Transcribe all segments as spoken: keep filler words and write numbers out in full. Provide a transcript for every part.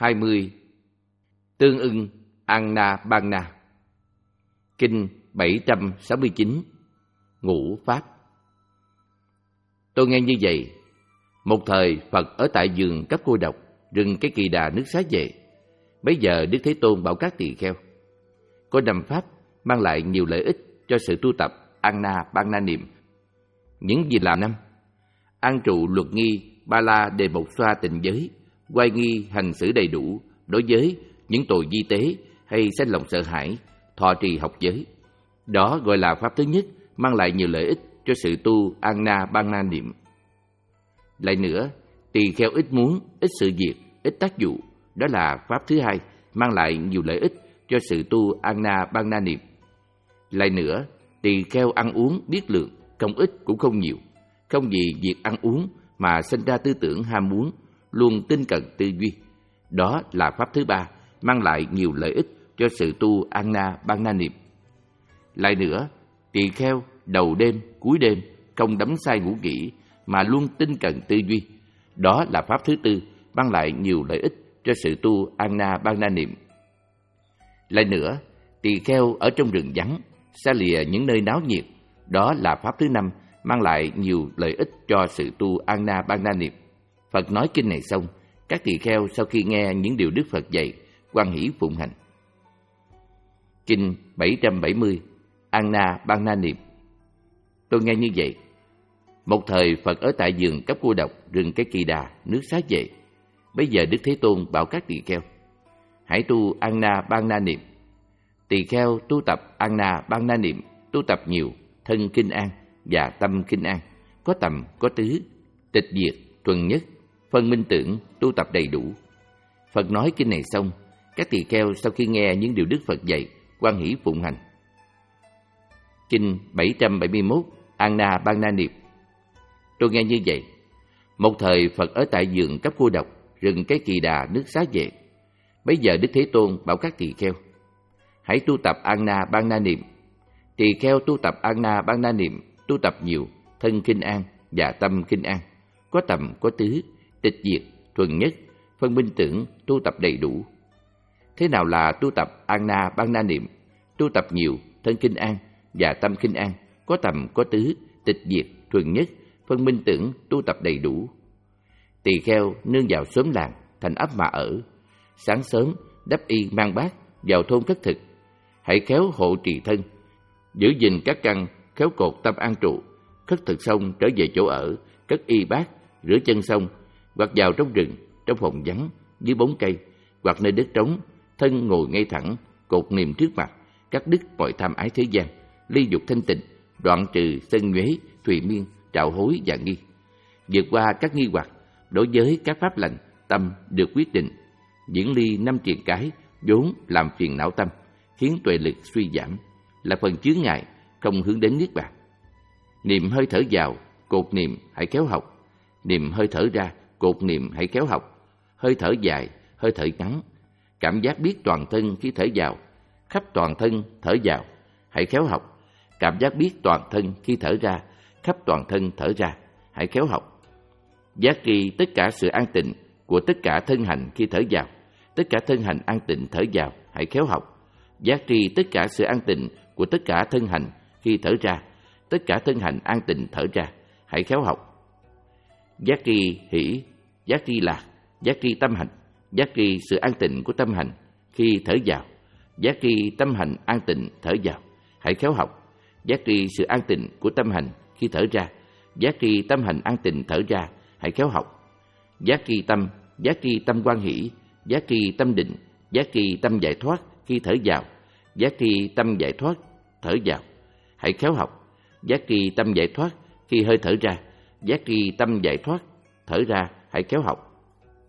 hai mươi. Tương ưng Anapanna. Kinh bảy trăm sáu mươi chín. Ngũ Pháp. Tôi nghe như vậy. Một thời Phật ở tại vườn cấp cô độc, rừng cái Kỳ Đà nước Xá Vệ. Bấy giờ Đức Thế Tôn bảo các tỳ kheo: có năm pháp mang lại nhiều lợi ích cho sự tu tập Anapanna niệm. Những gì là năm? An trụ luật nghi, ba la đề bộc xoa tịnh giới, oai nghi hành xử đầy đủ đối với những tội vi tế hay sanh lòng sợ hãi, thọ trì học giới. Đó gọi là pháp thứ nhất, mang lại nhiều lợi ích cho sự tu Anapanna niệm. Lại nữa, tỳ kheo ít muốn, ít sự việc, ít tác dụ. Đó là pháp thứ hai, mang lại nhiều lợi ích cho sự tu Anapanna niệm. Lại nữa, tỳ kheo ăn uống biết lượng, công ích cũng không nhiều. Không vì việc ăn uống mà sinh ra tư tưởng ham muốn, luôn tinh cận tư duy. Đó là pháp thứ ba, mang lại nhiều lợi ích cho sự tu Anapanna niệm. Lại nữa, tỳ kheo đầu đêm, cuối đêm không đắm say ngủ nghỉ mà luôn tinh cận tư duy. Đó là pháp thứ tư, mang lại nhiều lợi ích cho sự tu Anapanna niệm. Lại nữa, tỳ kheo ở trong rừng vắng, xa lìa những nơi náo nhiệt. Đó là pháp thứ năm, mang lại nhiều lợi ích cho sự tu Anapanna niệm. Phật nói kinh này xong, các tỳ kheo sau khi nghe những điều Đức Phật dạy, hoan hỷ phụng hành. Kinh bảy trăm bảy mươi. Anapanna niệm. Tôi nghe như vậy. Một thời Phật ở tại vườn cấp cô độc, rừng cái Kỳ Đà, nước Xá Vệ. Bây giờ Đức Thế Tôn bảo các tỳ kheo: hãy tu Anapanna niệm. Tỳ kheo tu tập Anapanna niệm, tu tập nhiều, thân kinh an và tâm kinh an, có tầm, có tứ, tịch diệt, thuần nhất, phân minh tưởng, tu tập đầy đủ. Phật nói kinh này xong, các tỳ kheo sau khi nghe những điều Đức Phật dạy, hoan hỷ phụng hành. Kinh bảy trăm bảy mươi mốt. Anapanna niệm. Tôi nghe như vậy. Một thời Phật ở tại vườn cấp cô độc, rừng cái Kỳ Đà, nước Xá Vệ. Bấy giờ Đức Thế Tôn bảo các tỳ kheo: hãy tu tập Anapanna niệm. Tỳ kheo tu tập Anapanna niệm, tu tập nhiều, thân kinh an và tâm kinh an, có tầm, có tứ, tịch diệt, thuần nhất, phân minh tưởng, tu tập đầy đủ. Thế nào là tu tập Anapanna niệm? Tu tập nhiều, thân kinh an và tâm kinh an, có tầm, có tứ, tịch diệt, thuần nhất, phân minh tưởng, tu tập đầy đủ. Tỳ kheo nương vào xóm làng, thành ấp mà ở. Sáng sớm đắp y mang bát vào thôn cất thực. Hãy khéo hộ trì thân, giữ gìn các căn, khéo cột tâm an trụ. Khất thực xong trở về chỗ ở, cất y bát, rửa chân xong, hoặc vào trong rừng, trong phòng vắng, dưới bóng cây, hoặc nơi đất trống, thân ngồi ngay thẳng, cột niệm trước mặt, cắt đứt mọi tham ái thế gian, ly dục thanh tịnh, đoạn trừ sân nhuế, thùy miên, trạo hối và nghi. Vượt qua các nghi hoặc, đối với các pháp lành, tâm được quyết định, diễn ly năm triền cái vốn làm phiền não tâm, khiến tuệ lực suy giảm, là phần chướng ngại, không hướng đến niết bàn. Niệm hơi thở vào, cột niệm hãy khéo học. Niệm hơi thở ra, cột niệm hãy khéo học. Hơi thở dài, hơi thở ngắn, cảm giác biết toàn thân khi thở vào, khắp toàn thân thở vào, hãy khéo học. Cảm giác biết toàn thân khi thở ra, khắp toàn thân thở ra, hãy khéo học. Giác tri tất cả sự an tịnh của tất cả thân hành khi thở vào, tất cả thân hành an tịnh thở vào, hãy khéo học. Giác tri tất cả sự an tịnh của tất cả thân hành khi thở ra, tất cả thân hành an tịnh thở ra, hãy khéo học. Giác tri hỷ, giác tri lạc, giác tri tâm hành, giác tri sự an tịnh của tâm hành khi thở vào, giác tri tâm hành an tịnh thở vào, hãy khéo học. Giác tri sự an tịnh của tâm hành khi thở ra, giác tri tâm hành an tịnh thở ra, hãy khéo học. Giác tri tâm, giác tri tâm hoan hỷ, giác tri tâm định, giác tri tâm giải thoát khi thở vào, giác tri tâm giải thoát thở vào, hãy khéo học. Giác tri tâm giải thoát khi hơi thở ra, giác tri tâm giải thoát thở ra, hãy khéo học.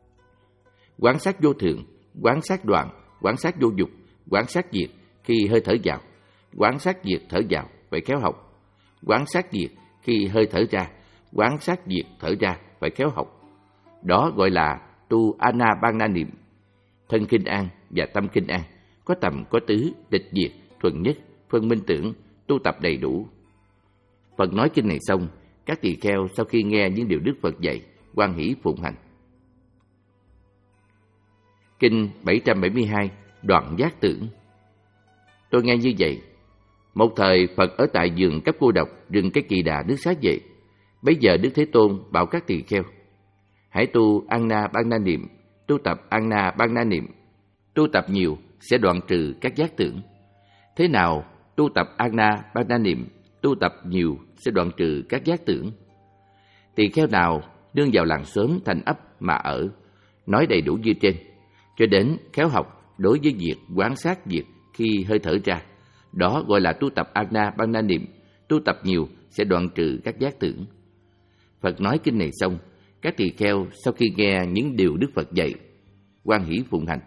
Quán sát vô thường, quán sát đoạn, quán sát vô dục, quán sát diệt khi hơi thở vào, quán sát diệt thở vào, phải khéo học. Quán sát diệt khi hơi thở ra, quán sát diệt thở ra, phải khéo học. Đó gọi là tu Anapanna niệm. Thân kinh an và tâm kinh an, có tầm, có tứ, tịch diệt, thuần nhất, phân minh tưởng, tu tập đầy đủ. Phật nói kinh này xong, các tỳ kheo sau khi nghe những điều Đức Phật dạy, hoan hỷ phụng hành. Kinh bảy trăm bảy mươi hai, Đoạn Giác Tưởng. Tôi nghe như vậy. Một thời Phật ở tại vườn Cấp Cô Độc, rừng Cây Kỳ Đà, nước Xá Vệ. Bấy giờ Đức Thế Tôn bảo các tỳ kheo: hãy tu Ana Ban Na Niệm, tu tập Ana Ban Na Niệm. Tu tập nhiều sẽ đoạn trừ các giác tưởng. Thế nào tu tập Ana Ban Na Niệm, tu tập nhiều sẽ đoạn trừ các giác tưởng? Tỳ kheo nào nương vào làng xóm thành ấp mà ở, nói đầy đủ như trên, cho đến khéo học đối với việc quan sát việc khi hơi thở ra, đó gọi là tu tập Ana Ban Na Niệm. Tu tập nhiều sẽ đoạn trừ các giác tưởng. Phật nói kinh này xong, các tỳ kheo sau khi nghe những điều Đức Phật dạy, hoan hỷ phụng hành.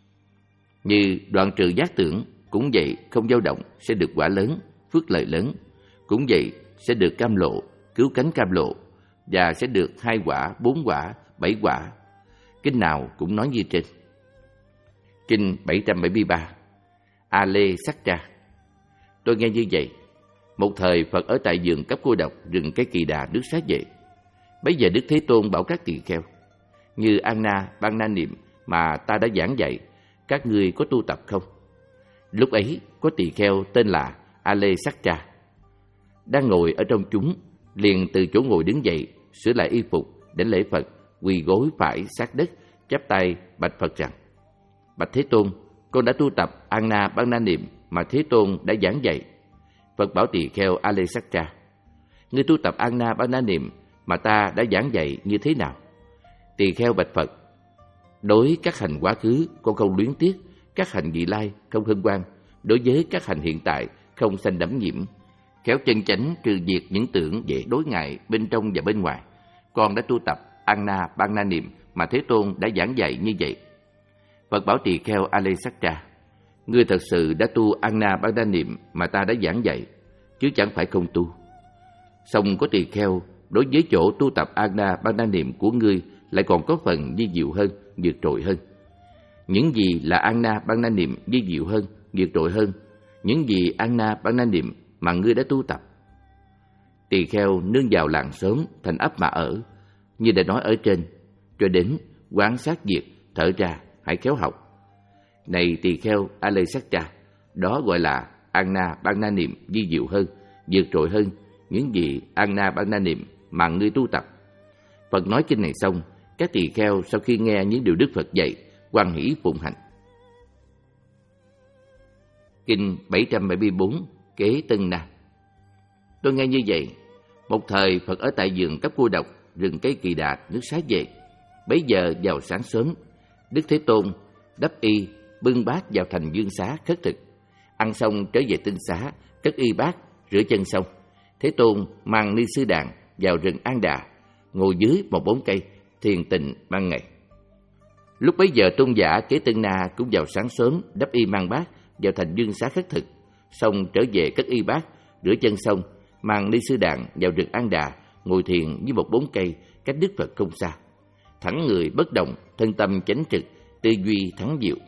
Như đoạn trừ giác tưởng, cũng vậy không dao động sẽ được quả lớn, phước lợi lớn. Cũng vậy sẽ được cam lộ, cứu cánh cam lộ, và sẽ được hai quả, bốn quả, bảy quả. Kinh nào cũng nói như trên. Kinh bảy trăm bảy mươi ba, A Lê Sắc Tra. Tôi nghe như vậy. Một thời Phật ở tại vườn Cấp Cô Độc, rừng Cây Kỳ Đà, nước Xá Vệ. Bấy giờ Đức Thế Tôn bảo các tỳ kheo: như Ana Ban Na Niệm mà ta đã giảng dạy, các ngươi có tu tập không? Lúc ấy có tỳ kheo tên là A Lê Sắc Tra đang ngồi ở trong chúng, liền từ chỗ ngồi đứng dậy, sửa lại y phục, đến lễ Phật, quỳ gối phải sát đất, chắp tay bạch Phật rằng: bạch Thế Tôn, con đã tu tập Ana Ban Na Niệm mà Thế Tôn đã giảng dạy. Phật bảo tỳ kheo A Lê Sắc Tra: ngươi tu tập Ana Ban Na Niệm mà ta đã giảng dạy như thế nào? Tỳ kheo bạch Phật: đối các hành quá khứ con không luyến tiếc, các hành vị lai không hân hoan, đối với các hành hiện tại không sanh đắm nhiễm, khéo chân chánh trừ diệt những tưởng dễ đối ngại bên trong và bên ngoài. Con đã tu tập Ana Ban Na Niệm mà Thế Tôn đã giảng dạy như vậy. Phật bảo tỳ kheo A Lê Sắc Tra: ngươi thật sự đã tu Ana Ban Na Niệm mà ta đã giảng dạy, chứ chẳng phải không tu. Song có tỳ kheo đối với chỗ tu tập Ana Ban Na Niệm của ngươi lại còn có phần vi diệu hơn, vượt trội hơn. Những gì là Ana Ban Na Niệm vi diệu hơn, vượt trội hơn? Những gì Ana Ban Na Niệm mà ngươi đã tu tập? Tỳ kheo nương vào làng xóm thành ấp mà ở, như đã nói ở trên, cho đến quán sát việc thở ra, hãy khéo học. Này tỳ kheo A Lê Sắc Tra, đó gọi là Ana Ban Na Niệm vi diệu hơn, vượt trội hơn những gì Ana Ban Na Niệm mà ngươi tu tập. Phật nói kinh này xong, các tỳ kheo sau khi nghe những điều Đức Phật dạy, hoan hỷ phụng hành. Kinh bảy trăm bảy mươi bốn, Kế Tân Na. Tôi nghe như vậy. Một thời Phật ở tại vườn Cấp Cô Độc, rừng Cây Kỳ Đà, nước Xá Vệ. Bấy giờ vào sáng sớm, Đức Thế Tôn đắp y, bưng bát vào thành Dương Xá khất thực. Ăn xong trở về tinh xá, cất y bát, rửa chân xong, Thế Tôn mang Ni Sư Đàn vào rừng An Đà, ngồi dưới một bóng cây, thiền tịnh ban ngày. Lúc bấy giờ tôn giả Kế Tân Na cũng vào sáng sớm, đắp y mang bát vào thành Dương Xá khất thực, xong trở về cất y bát, rửa chân xong, mang Ni Sư Đàn vào rừng An Đà, ngồi thiền dưới một bóng cây cách Đức Phật không xa. Thẳng người bất động, thân tâm chánh trực, tư duy thắng diệu.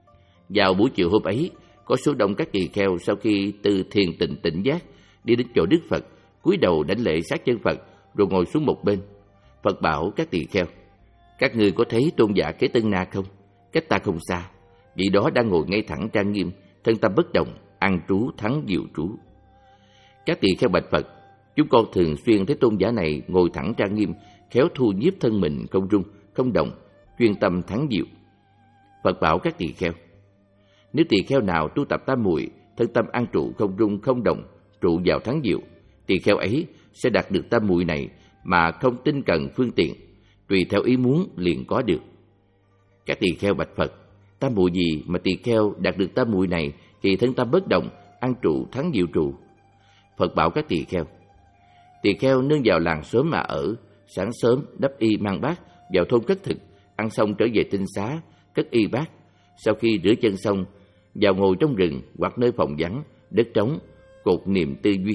Vào buổi chiều hôm ấy, có số đông các tỳ kheo sau khi từ thiền tịnh tỉnh giác đi đến chỗ Đức Phật, cúi đầu đảnh lễ sát chân Phật, rồi ngồi xuống một bên. Phật bảo các tỳ kheo: các ngươi có thấy tôn giả Kế Tân Na không? Cách ta không xa, vị đó đang ngồi ngay thẳng trang nghiêm, thân tâm bất động, an trú thắng diệu trú. Các tỳ kheo bạch Phật: chúng con thường xuyên thấy tôn giả này ngồi thẳng trang nghiêm, khéo thu nhiếp thân mình không rung, không động, chuyên tâm thắng diệu. Phật bảo các tỳ kheo: nếu tỳ kheo nào tu tập tam muội, thân tâm an trụ không rung không động, trụ vào thắng diệu, tỳ kheo ấy sẽ đạt được tam muội này mà không tinh cần phương tiện, tùy theo ý muốn liền có được. Các tỳ kheo bạch Phật: tam muội gì mà tỳ kheo đạt được tam muội này thì thân tâm bất động, an trụ thắng diệu trụ? Phật bảo các tỳ kheo: tỳ kheo nương vào làng xóm mà ở, sáng sớm đắp y mang bát vào thôn cất thực, ăn xong trở về tinh xá cất y bát, sau khi rửa chân xong vào ngồi trong rừng hoặc nơi phòng vắng, đất trống, cột niệm tư duy,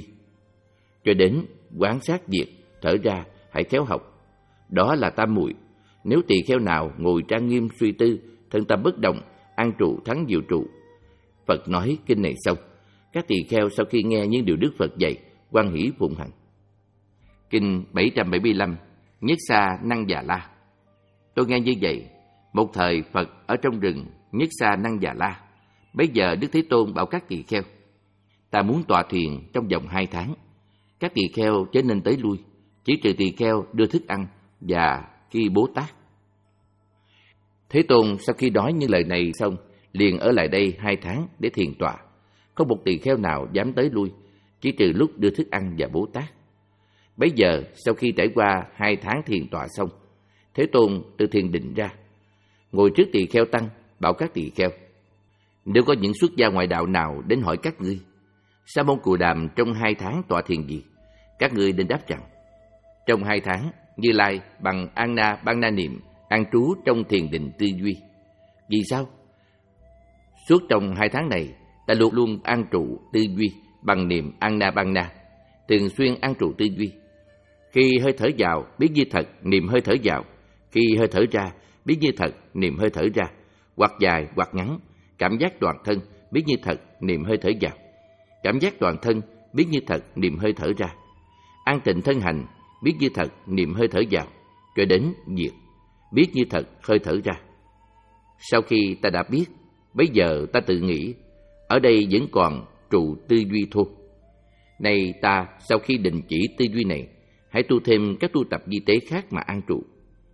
cho đến quán sát việc thở ra, hãy khéo học. Đó là tam muội. Nếu tỳ kheo nào ngồi trang nghiêm suy tư, thân tâm bất động, an trụ thắng diệu trụ. Phật nói kinh này xong, các tỳ kheo sau khi nghe những điều Đức Phật dạy, hoan hỷ phụng hành. Kinh bảy trăm bảy mươi lăm, Nhất Xa Năng Già La. Tôi nghe như vậy. Một thời Phật ở trong rừng Nhất Xà Năng Già La. Bây giờ Đức Thế Tôn bảo các tỳ kheo: ta muốn tọa thuyền trong vòng hai tháng. Các tỳ kheo chớ nên tới lui, chỉ trừ tỳ kheo đưa thức ăn và khi Bố Tát. Thế Tôn sau khi nói những lời này xong, liền ở lại đây hai tháng để thiền tọa. Không một tỳ kheo nào dám tới lui, chỉ trừ lúc đưa thức ăn và Bố Tát. Bấy giờ sau khi trải qua hai tháng thiền tọa xong, Thế Tôn từ thiền định ra, ngồi trước tỳ kheo tăng, bảo các tỳ kheo: nếu có những xuất gia ngoại đạo nào đến hỏi các ngươi: Sa môn Cù Đàm trong hai tháng tọa thiền gì? Các ngươi nên đáp rằng: trong hai tháng, Như Lai bằng An Na Ban Na Niệm an trú trong thiền định tư duy. Vì sao? Suốt trong hai tháng này, ta luôn luôn an trụ tư duy bằng niệm An Na Ban Na, thường xuyên an trụ tư duy. Khi hơi thở vào, biết như thật, niệm hơi thở vào. Khi hơi thở ra, biết như thật, niệm hơi thở ra. Hoặc dài, hoặc ngắn, cảm giác toàn thân, biết như thật, niệm hơi thở vào. Cảm giác toàn thân, biết như thật, niệm hơi thở ra. An tịnh thân hành, biết như thật, niệm hơi thở vào, cho đến diệt, biết như thật, hơi thở ra. Sau khi ta đã biết, bây giờ ta tự nghĩ, ở đây vẫn còn trụ tư duy thôi. Này ta, sau khi đình chỉ tư duy này, hãy tu thêm các tu tập di tế khác mà an trụ.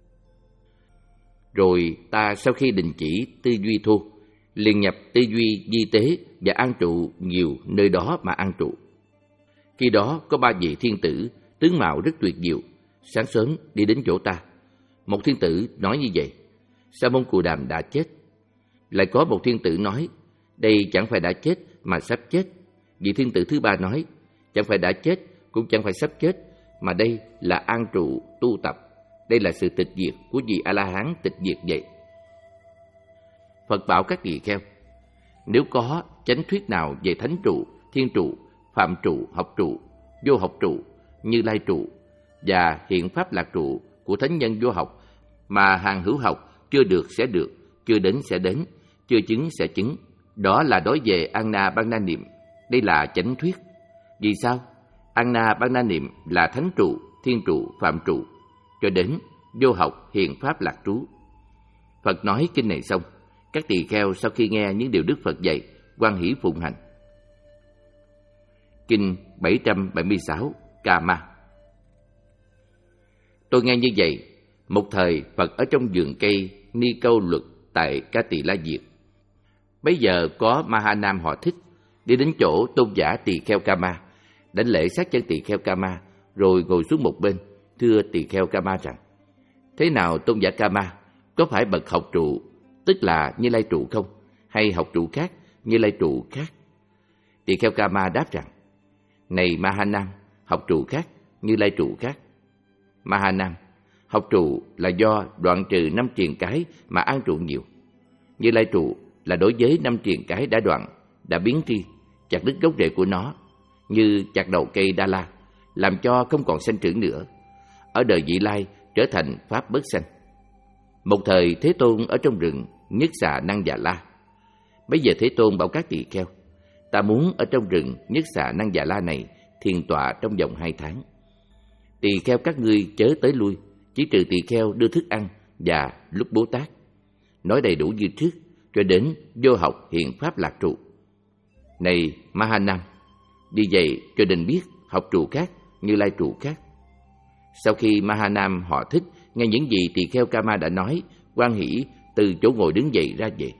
Rồi ta sau khi đình chỉ tư duy thôi, liền nhập tư duy di tế và an trụ nhiều nơi đó mà an trụ. Khi đó có ba vị thiên tử, tướng mạo rất tuyệt diệu, sáng sớm đi đến chỗ ta. Một thiên tử nói như vậy: Sa môn Cù Đàm đã chết. Lại có một thiên tử nói: đây chẳng phải đã chết mà sắp chết. Vị thiên tử thứ ba nói: chẳng phải đã chết, cũng chẳng phải sắp chết, mà đây là an trụ tu tập. Đây là sự tịch diệt của vị A-la-hán tịch diệt vậy. Phật bảo các tỳ kheo: nếu có chánh thuyết nào về thánh trụ, thiên trụ, phạm trụ, học trụ, vô học trụ, Như Lai trụ và hiện pháp lạc trụ của thánh nhân vô học mà hàng hữu học chưa được sẽ được, chưa đến sẽ đến, chưa chứng sẽ chứng, đó là đối về An Na Ban Na Niệm. Đây là chánh thuyết. Vì sao? An Na Ban Na Niệm là thánh trụ, thiên trụ, phạm trụ, cho đến vô học hiện pháp lạc trú. Phật nói kinh này xong, các tỳ kheo sau khi nghe những điều Đức Phật dạy, hoan hỷ phụng hành. Kinh bảy trăm bảy mươi sáu, Ca Ma. Tôi nghe như vậy, một thời Phật ở trong vườn cây Ni Câu Luật tại Ca Tỳ La Diệt. Bấy giờ có Ma Ha Nam họ Thích đi đến chỗ tôn giả tỳ kheo Ca Ma, đánh lễ sát chân tỳ kheo Ca Ma, rồi ngồi xuống một bên, thưa tỳ kheo Ca Ma rằng: thế nào tôn giả Ca Ma, có phải bậc học trụ, tức là Như Lai trụ không, hay học trụ khác, Như Lai trụ khác? Tỳ kheo Ca Ma đáp rằng: này Ma Ha Nam, học trụ khác, Như Lai trụ khác. Ma Ha Nam, học trụ là do đoạn trừ năm triền cái mà an trụ nhiều. Như Lai trụ là đối với năm triền cái đã đoạn, đã biến tri, chặt đứt gốc rễ của nó, như chặt đầu cây Đa La, làm cho không còn sanh trưởng nữa. Ở đời vị lai trở thành pháp bất sanh. Một thời Thế Tôn ở trong rừng Nhất Xà Năng Già La. Bây giờ Thế Tôn bảo các tỳ kheo: ta muốn ở trong rừng Nhất Xà Năng Già La này thiền tọa trong vòng hai tháng. Tỳ kheo các ngươi chớ tới lui, chỉ trừ tỳ kheo đưa thức ăn và lúc Bố Tát. Nói đầy đủ như trước, cho đến vô học hiện pháp lạc trụ. Này Ma Ha Nam, vì vậy cho nên biết học trụ khác, Như Lai trụ khác. Sau khi Ma Ha Nam họ Thích nghe những gì tỳ kheo Ca Ma đã nói, hoan hỷ từ chỗ ngồi đứng dậy ra về.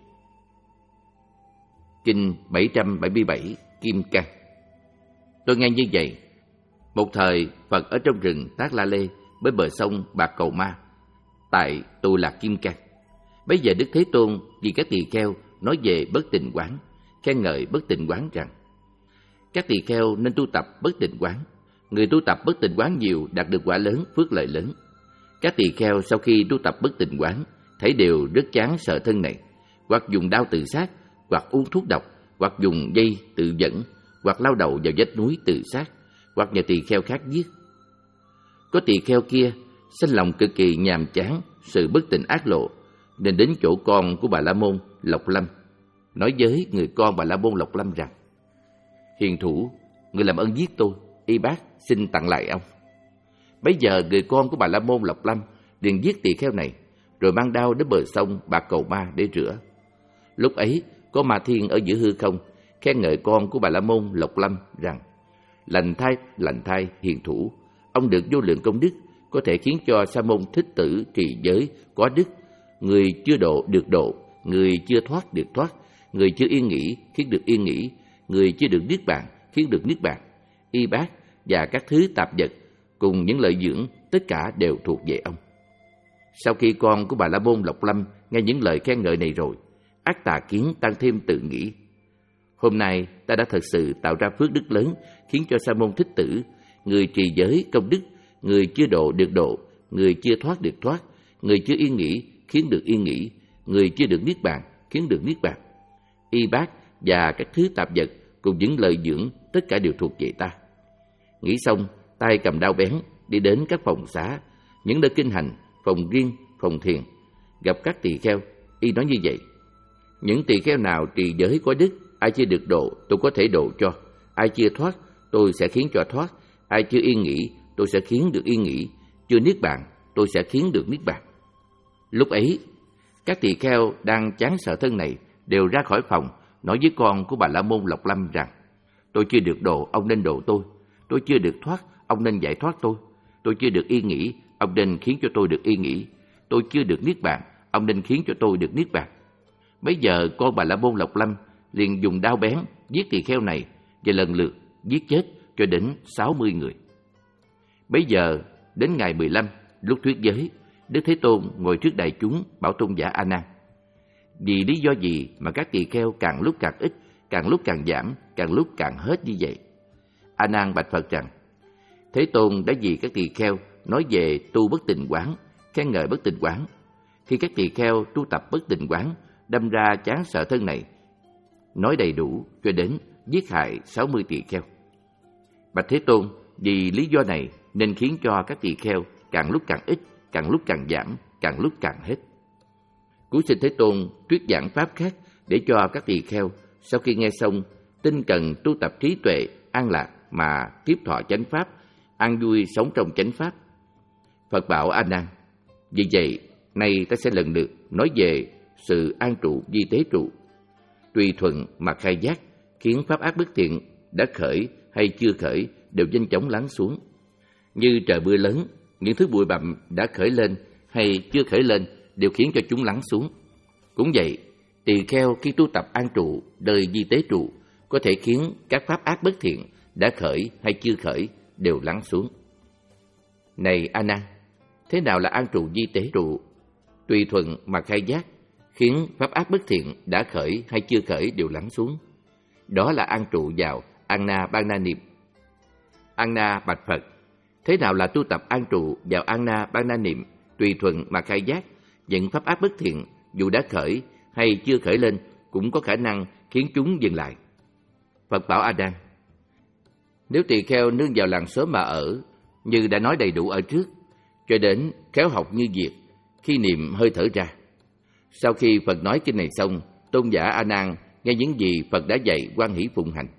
Kinh bảy trăm bảy mươi bảy, Kim Cang. Tôi nghe như vậy, một thời Phật ở trong rừng Tát La Lê bên bờ sông Bạc Cầu Ma, tại Tù Lạc Kim Cang. Bây giờ Đức Thế Tôn vì các tỳ kheo nói về bất tịnh quán, khen ngợi bất tịnh quán rằng: các tỳ kheo nên tu tập bất tịnh quán. Người tu tập bất tịnh quán nhiều đạt được quả lớn, phước lợi lớn. Các tỳ kheo sau khi tu tập bất tịnh quán thấy đều rất chán sợ thân này, hoặc dùng đao tự sát, hoặc uống thuốc độc, hoặc dùng dây tự dẫn, hoặc lao đầu vào vách núi tự sát, hoặc nhờ tỳ kheo khác giết. Có tỳ kheo kia sanh lòng cực kỳ nhàm chán sự bất tịnh ác lộ, nên đến chỗ con của Bà La Môn Lộc Lâm, nói với người con Bà La Môn Lộc Lâm rằng: hiền thủ, người làm ơn giết tôi, y bác xin tặng lại ông. Bấy giờ người con của Bà La Môn Lộc Lâm liền giết tỳ kheo này, rồi mang đao đến bờ sông Bạc Cầu Ma để rửa. Lúc ấy, có Ma Thiên ở giữa hư không, khen ngợi con của Bà La Môn Lộc Lâm rằng: lành thai, lành thai, hiền thủ, ông được vô lượng công đức, có thể khiến cho Sa môn Thích Tử trì giới có đức. Người chưa độ được độ, người chưa thoát được thoát, người chưa yên nghỉ khiến được yên nghỉ, người chưa được niết bàn khiến được niết bàn. Y bát và các thứ tạp vật cùng những lợi dưỡng, tất cả đều thuộc về ông. Sau khi con của Bà La Môn Lộc Lâm nghe những lời khen ngợi này rồi, ác tà kiến tăng thêm tự nghĩ: hôm nay ta đã thật sự tạo ra phước đức lớn, khiến cho Sa môn Thích Tử, người trì giới công đức, người chưa độ được độ, người chưa thoát được thoát, người chưa yên nghỉ khiến được yên nghỉ, người chưa được niết bàn khiến được niết bàn. Y bát và các thứ tạp vật cùng những lời dưỡng, tất cả đều thuộc về ta. Nghĩ xong, tay cầm đao bén đi đến các phòng xá, những nơi kinh hành, phòng riêng, phòng thiền, gặp các tỳ kheo. Y nói như vậy: những tỳ kheo nào trì giới có đức, ai chưa được độ, tôi có thể độ cho; ai chưa thoát, tôi sẽ khiến cho thoát; ai chưa yên nghỉ, tôi sẽ khiến được yên nghỉ; chưa niết bàn, tôi sẽ khiến được niết bàn. Lúc ấy, các tỳ kheo đang chán sợ thân này đều ra khỏi phòng, nói với con của Bà La Môn Lộc Lâm rằng: tôi chưa được độ, ông nên độ tôi; tôi chưa được thoát, ông nên giải thoát tôi; tôi chưa được yên nghỉ, ông nên khiến cho tôi được yên nghỉ; tôi chưa được niết bàn, ông nên khiến cho tôi được niết bàn. Bây giờ con Bà La Môn Lộc Lâm liền dùng đao bén giết tỳ kheo này, và lần lượt giết chết cho đến sáu mươi người. Bây giờ đến ngày mười lăm, lúc thuyết giới, Đức Thế Tôn ngồi trước đại chúng bảo tôn giả A Nan: vì lý do gì mà các tỳ kheo càng lúc càng ít, càng lúc càng giảm, càng lúc càng hết như vậy? A Nan bạch Phật rằng: Thế Tôn đã vì các tỳ kheo nói về tu bất tịnh quán, khen ngợi bất tịnh quán. Khi các tỳ kheo tu tập bất tịnh quán, đâm ra chán sợ thân này, nói đầy đủ cho đến giết hại sáu mươi tỳ kheo. Bạch Thế Tôn, vì lý do này nên khiến cho các tỳ kheo càng lúc càng ít, càng lúc càng giảm, càng lúc càng hết. Cúi xin Thế Tôn thuyết giảng pháp khác để cho các tỳ kheo sau khi nghe xong tinh cần tu tập trí tuệ an lạc mà tiếp thọ chánh pháp, an vui sống trong chánh pháp. Phật bảo A Nan: vì vậy nay ta sẽ lần lượt nói về sự an trụ vi tế trụ, tùy thuận mà khai giác, khiến pháp ác bất thiện đã khởi hay chưa khởi đều nhanh chóng lắng xuống. Như trời mưa lớn, những thứ bụi bặm đã khởi lên hay chưa khởi lên đều khiến cho chúng lắng xuống. Cũng vậy, tỳ kheo khi tu tập an trụ đời vi tế trụ có thể khiến các pháp ác bất thiện đã khởi hay chưa khởi đều lắng xuống. Này A Nan, thế nào là an trụ vi tế trụ, tùy thuận mà khai giác, khiến pháp ác bất thiện đã khởi hay chưa khởi đều lắng xuống? Đó là an trụ vào Anna Bana Niệm. Anna bạch Phật: thế nào là tu tập an trụ vào Anna Bana Niệm, tùy thuận mà khai giác, những pháp ác bất thiện dù đã khởi hay chưa khởi lên cũng có khả năng khiến chúng dừng lại? Phật bảo A Nan: nếu tỳ kheo nương vào làng xóm mà ở, như đã nói đầy đủ ở trước, cho đến khéo học như việc, khi niệm hơi thở ra. Sau khi Phật nói kinh này xong, tôn giả A Nan nghe những gì Phật đã dạy hoan hỷ phụng hành.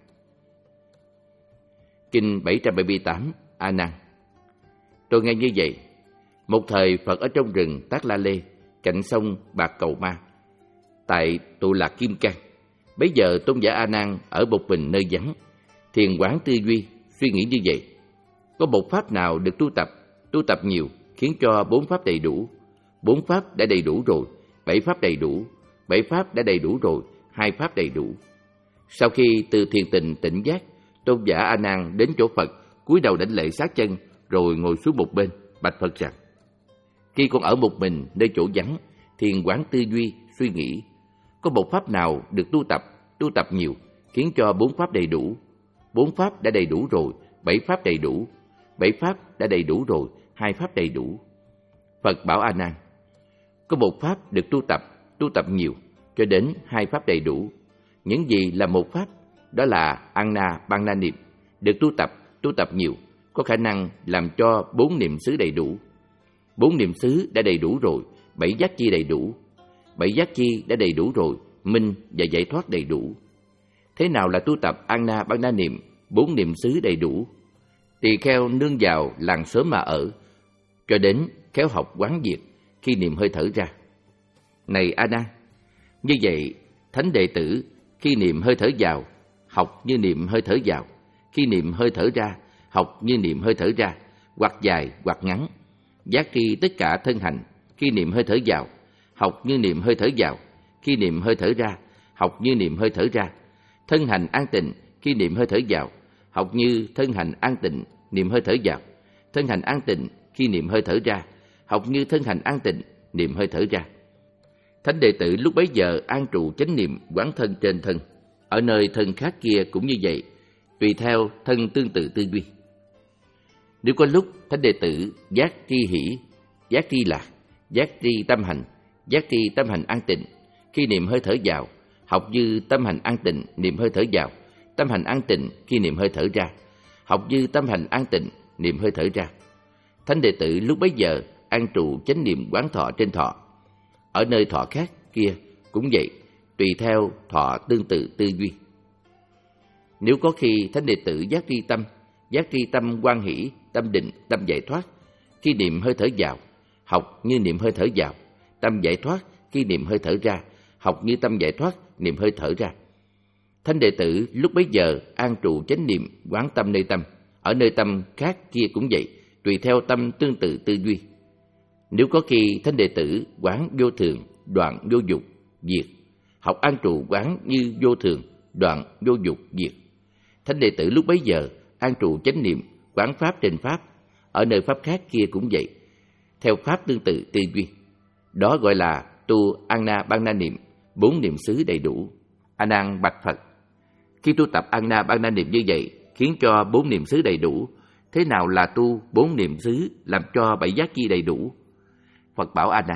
Kinh bảy trăm bảy mươi tám. A Nan: tôi nghe như vậy. Một thời Phật ở trong rừng Tát La Lê, cạnh sông Bạc Cầu Ma, tại tụ lạc Kim Cang. Bấy giờ tôn giả A Nan ở một mình nơi vắng, thiền quán tư duy, suy nghĩ như vậy: có một pháp nào được tu tập, tu tập nhiều khiến cho bốn pháp đầy đủ. Bốn pháp đã đầy đủ rồi, bảy pháp đầy đủ, bảy pháp đã đầy đủ rồi, hai pháp đầy đủ. Sau khi từ thiền tịnh tỉnh giác, tôn giả A Nan đến chỗ Phật, cúi đầu đảnh lễ sát chân, rồi ngồi xuống một bên, bạch Phật rằng: khi con ở một mình nơi chỗ vắng, thiền quán tư duy, suy nghĩ, có một pháp nào được tu tập, tu tập nhiều khiến cho bốn pháp đầy đủ. Bốn pháp đã đầy đủ rồi, bảy pháp đầy đủ, bảy pháp đã đầy đủ rồi, hai pháp đầy đủ. Phật bảo A Nan: có một pháp được tu tập, tu tập nhiều cho đến hai pháp đầy đủ. Những gì là một pháp? Đó là Anna Bana Niệm, được tu tập, tu tập nhiều, có khả năng làm cho bốn niệm xứ đầy đủ. Bốn niệm xứ đã đầy đủ rồi, bảy giác chi đầy đủ, bảy giác chi đã đầy đủ rồi, minh và giải thoát đầy đủ. Thế nào là tu tập Anna Bana Niệm, bốn niệm xứ đầy đủ? Tỳ kheo nương vào làng xóm mà ở, cho đến khéo học quán diệt, khi niệm hơi thở ra. Này A Nan, như vậy thánh đệ tử khi niệm hơi thở vào, học như niệm hơi thở vào; khi niệm hơi thở ra, học như niệm hơi thở ra, hoặc dài hoặc ngắn. Giác tri tất cả thân hành khi niệm hơi thở vào, học như niệm hơi thở vào; khi niệm hơi thở ra, học như niệm hơi thở ra. Thân hành an tịnh khi niệm hơi thở vào, học như thân hành an tịnh niệm hơi thở vào; thân hành an tịnh khi niệm hơi thở ra, học như thân hành an tịnh niệm hơi thở ra. Thánh đệ tử lúc bấy giờ an trụ chánh niệm quán thân trên thân, ở nơi thân khác kia cũng như vậy, tùy theo thân tương tự tư duy. Nếu có lúc thánh đệ tử giác tri hỷ, giác tri lạc, giác tri tâm hành, giác tri tâm hành an tịnh khi niệm hơi thở vào, học như tâm hành an tịnh niệm hơi thở vào; tâm hành an tịnh khi niệm hơi thở ra, học như tâm hành an tịnh niệm hơi thở ra. Thánh đệ tử lúc bấy giờ an trụ chánh niệm quán thọ trên thọ, ở nơi thọ khác kia cũng vậy, tùy theo thọ tương tự tư duy. Nếu có khi thánh đệ tử giác tri tâm, giác tri tâm quan hỷ, tâm định, tâm giải thoát khi niệm hơi thở vào, học như niệm hơi thở vào; tâm giải thoát khi niệm hơi thở ra, học như tâm giải thoát niệm hơi thở ra. Thánh đệ tử lúc bấy giờ an trụ chánh niệm quán tâm nơi tâm, ở nơi tâm khác kia cũng vậy, tùy theo tâm tương tự tư duy. Nếu có khi thánh đệ tử quán vô thường, đoạn vô dục, diệt, học an trụ quán như vô thường, đoạn vô dục, diệt. Thánh đệ tử lúc bấy giờ an trụ chánh niệm quán pháp trên pháp, ở nơi pháp khác kia cũng vậy, theo pháp tương tự tư duy. Đó gọi là tu Anna Ban Na niệm, bốn niệm xứ đầy đủ. A Nan bạch Phật: khi tu tập Anna Ban Na niệm như vậy, khiến cho bốn niệm xứ đầy đủ, thế nào là tu bốn niệm xứ làm cho bảy giác chi đầy đủ? Phật bảo A Nan: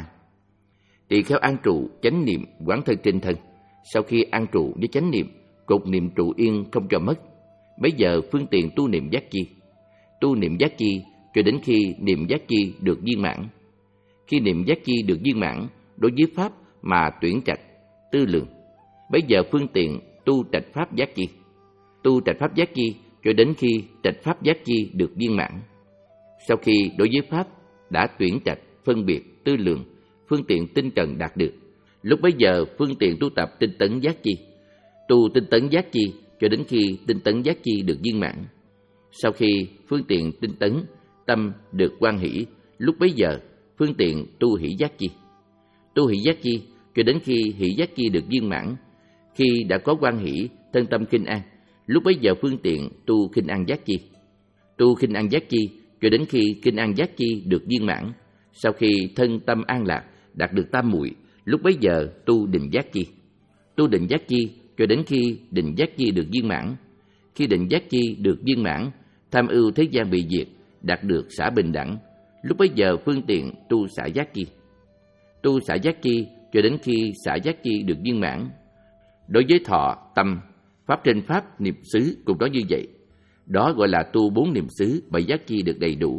tỳ kheo an trụ chánh niệm quán thân trên thân, sau khi an trụ với chánh niệm, cột niệm trụ yên không cho mất, bấy giờ phương tiện tu niệm giác chi. Tu niệm giác chi cho đến khi niệm giác chi được viên mãn. Khi niệm giác chi được viên mãn, đối với pháp mà tuyển trạch, tư lượng, bấy giờ phương tiện tu trạch pháp giác chi. Tu trạch pháp giác chi cho đến khi trạch pháp giác chi được viên mãn. Sau khi đối với pháp đã tuyển trạch, phân biệt, tư lượng, phương tiện tinh cần đạt được, lúc bấy giờ phương tiện tu tập tinh tấn giác chi. Tu tinh tấn giác chi cho đến khi tinh tấn giác chi được viên mãn. Sau khi phương tiện tinh tấn, tâm được quan hỷ, lúc bấy giờ phương tiện tu hỷ giác chi. Tu hỷ giác chi cho đến khi hỷ giác chi được viên mãn. Khi đã có quan hỷ, thân tâm khinh an, lúc bấy giờ phương tiện tu khinh an giác chi. Tu khinh an giác chi cho đến khi khinh an giác chi được viên mãn. Sau khi thân tâm an lạc, đạt được tam muội, lúc bấy giờ tu định giác chi. Tu định giác chi cho đến khi định giác chi được viên mãn. Khi định giác chi được viên mãn, tham ưu thế gian bị diệt, đạt được xả bình đẳng, lúc bấy giờ phương tiện tu xả giác chi. Tu xả giác chi cho đến khi xả giác chi được viên mãn. Đối với thọ, tâm, pháp trên pháp, niệm xứ cũng đó như vậy. Đó gọi là tu bốn niệm xứ, bảy giác chi được đầy đủ.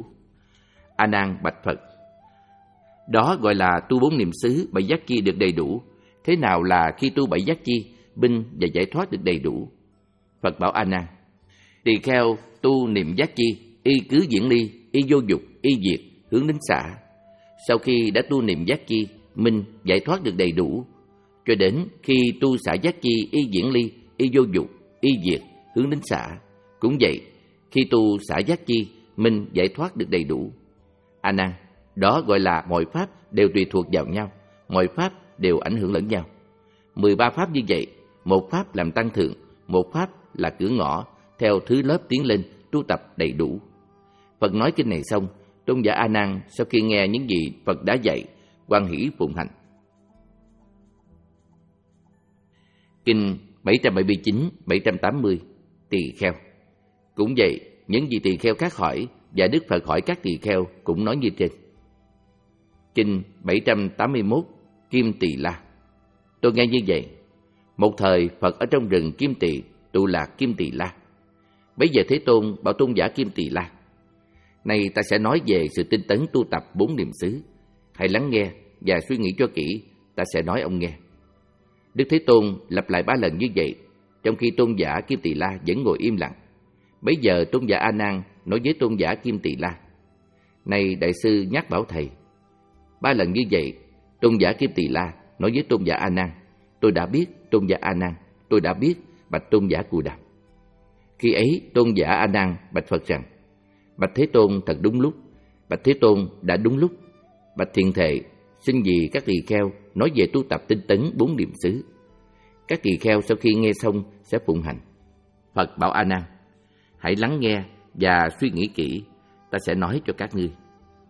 A Nan bạch Phật: đó gọi là tu bốn niệm xứ, bảy giác chi được đầy đủ. Thế nào là khi tu bảy giác chi, binh và giải thoát được đầy đủ? Phật bảo A Nan: tỳ kheo tu niệm giác chi, y cứ diễn ly, y vô dục, y diệt, hướng đến xả. Sau khi đã tu niệm giác chi, minh giải thoát được đầy đủ, cho đến khi tu xả giác chi, y diễn ly, y vô dục, y diệt, hướng đến xả, cũng vậy, khi tu xả giác chi, minh giải thoát được đầy đủ. A Nan, đó gọi là mọi pháp đều tùy thuộc vào nhau, mọi pháp đều ảnh hưởng lẫn nhau. Mười ba pháp như vậy, một pháp làm tăng thượng, một pháp là cửa ngõ, theo thứ lớp tiến lên, tu tập đầy đủ. Phật nói kinh này xong, tôn giả A Nan sau khi nghe những gì Phật đã dạy, hoan hỷ phụng hành. Kinh bảy trăm bảy mươi chín, bảy trăm tám mươi, tỳ kheo. Cũng vậy, những gì tỳ kheo khác hỏi và Đức Phật hỏi các tỳ kheo cũng nói như trên. Kinh bảy trăm tám mươi mốt, Kim Tỳ La. Tôi nghe như vậy, một thời Phật ở trong rừng Kim Tỳ tụ lạc Kim Tỳ La. Bấy giờ Thế Tôn bảo tôn giả Kim Tỳ La: này ta sẽ nói về sự tinh tấn tu tập bốn niệm xứ, hãy lắng nghe và suy nghĩ cho kỹ, ta sẽ nói ông nghe. Đức Thế Tôn lặp lại ba lần như vậy, trong khi tôn giả Kim Tỳ La vẫn ngồi im lặng. Bấy giờ tôn giả A Nan nói với tôn giả Kim Tỳ La: này đại sư nhắc bảo thầy, Ba lần như vậy, tôn giả Kim Tỳ La nói với tôn giả A Nan: tôi đã biết, tôn giả A Nan, tôi đã biết, bạch tôn giả Cù Đàm. Khi ấy, tôn giả A Nan bạch Phật rằng: bạch Thế Tôn, thật đúng lúc, bạch Thế Tôn đã đúng lúc. Bạch Thiện Thệ, xin vì các tỳ kheo nói về tu tập tinh tấn bốn niệm xứ. Các tỳ kheo sau khi nghe xong sẽ phụng hành. Phật bảo A Nan: hãy lắng nghe và suy nghĩ kỹ, ta sẽ nói cho các ngươi.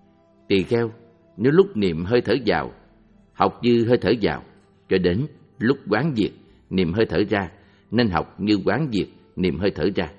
Tỳ kheo, nếu lúc niệm hơi thở vào, học như hơi thở vào, cho đến lúc quán diệt niệm hơi thở ra, nên học như quán diệt niệm hơi thở ra.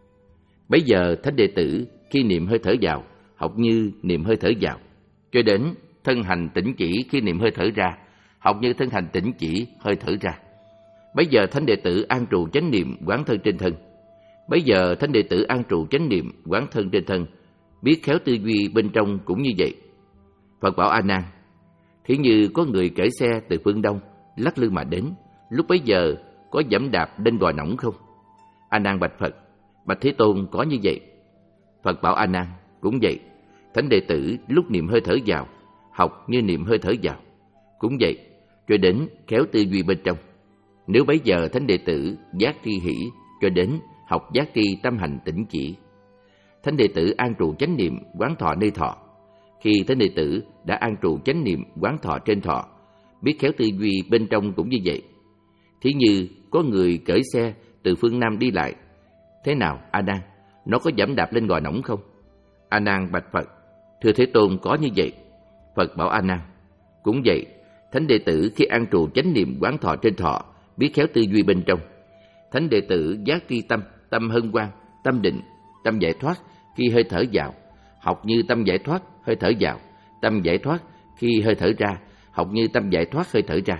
Bấy giờ thánh đệ tử khi niệm hơi thở vào, học như niệm hơi thở vào, cho đến thân hành tĩnh chỉ khi niệm hơi thở ra, học như thân hành tĩnh chỉ hơi thở ra. Bấy giờ thánh đệ tử an trụ chánh niệm quán thân trên thân. Bấy giờ thánh đệ tử an trụ chánh niệm quán thân trên thân, biết khéo tư duy bên trong cũng như vậy. Phật bảo A Nan: thí như có người cởi xe từ phương đông lắc lư mà đến, lúc bấy giờ có dẫm đạp lên gò nỏng không? A Nan bạch Phật: bạch Thế Tôn, có như vậy. Phật bảo A Nan: cũng vậy, thánh đệ tử lúc niệm hơi thở vào, học như niệm hơi thở vào, cũng vậy, cho đến khéo tư duy bên trong. Nếu bấy giờ thánh đệ tử giác tri hỷ, cho đến học giác tri tâm hành tĩnh chỉ. Thánh đệ tử an trụ chánh niệm quán thọ nơi thọ. Khi thánh đệ tử đã an trụ chánh niệm quán thọ trên thọ, biết khéo tư duy bên trong cũng như vậy. Thí như có người cởi xe từ phương Nam đi lại, thế nào A Nan, nó có dẫm đạp lên gò nỏng không? A Nan bạch Phật: thưa Thế Tôn, có như vậy. Phật bảo A Nan: cũng vậy, thánh đệ tử khi an trụ chánh niệm quán thọ trên thọ, biết khéo tư duy bên trong. Thánh đệ tử giác tri tâm, tâm hân hoan, tâm định, tâm giải thoát khi hơi thở vào, học như tâm giải thoát hơi thở vào, tâm giải thoát khi hơi thở ra, học như tâm giải thoát hơi thở ra.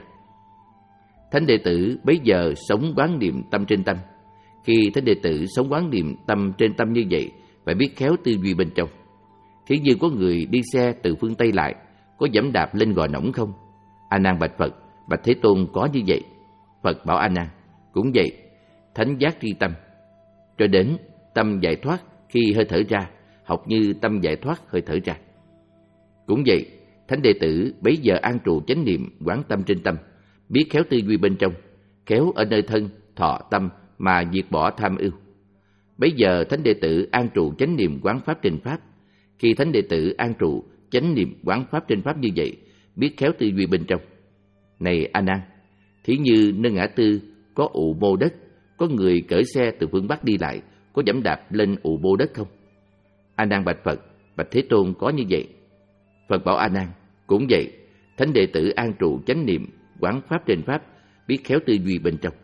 Thánh đệ tử bấy giờ sống quán niệm tâm trên tâm. Khi thánh đệ tử sống quán niệm tâm trên tâm như vậy, phải biết khéo tư duy bên trong. Thí như có người đi xe từ phương Tây lại, có dẫm đạp lên gò nỏng không? A Nan bạch Phật: bạch Thế Tôn, có như vậy. Phật bảo A Nan: cũng vậy, thánh giác tri tâm, cho đến tâm giải thoát khi hơi thở ra, học như tâm giải thoát hơi thở ra. Cũng vậy, thánh đệ tử bấy giờ an trụ chánh niệm quán tâm trên tâm, biết khéo tư duy bên trong, khéo ở nơi thân, thọ, tâm mà diệt bỏ tham ưu. Bấy giờ thánh đệ tử an trụ chánh niệm quán pháp trên pháp. Khi thánh đệ tử an trụ chánh niệm quán pháp trên pháp như vậy, biết khéo tư duy bên trong. Này A Nan, thí như nơi ngã tư có ụ mô đất, có người cởi xe từ phương Bắc đi lại, có dẫm đạp lên ụ mô đất không? A Nan bạch Phật: bạch Thế Tôn, có như vậy. Phật bảo A Nan: cũng vậy, thánh đệ tử an trụ chánh niệm quán pháp trên pháp, biết khéo tư duy bên trong.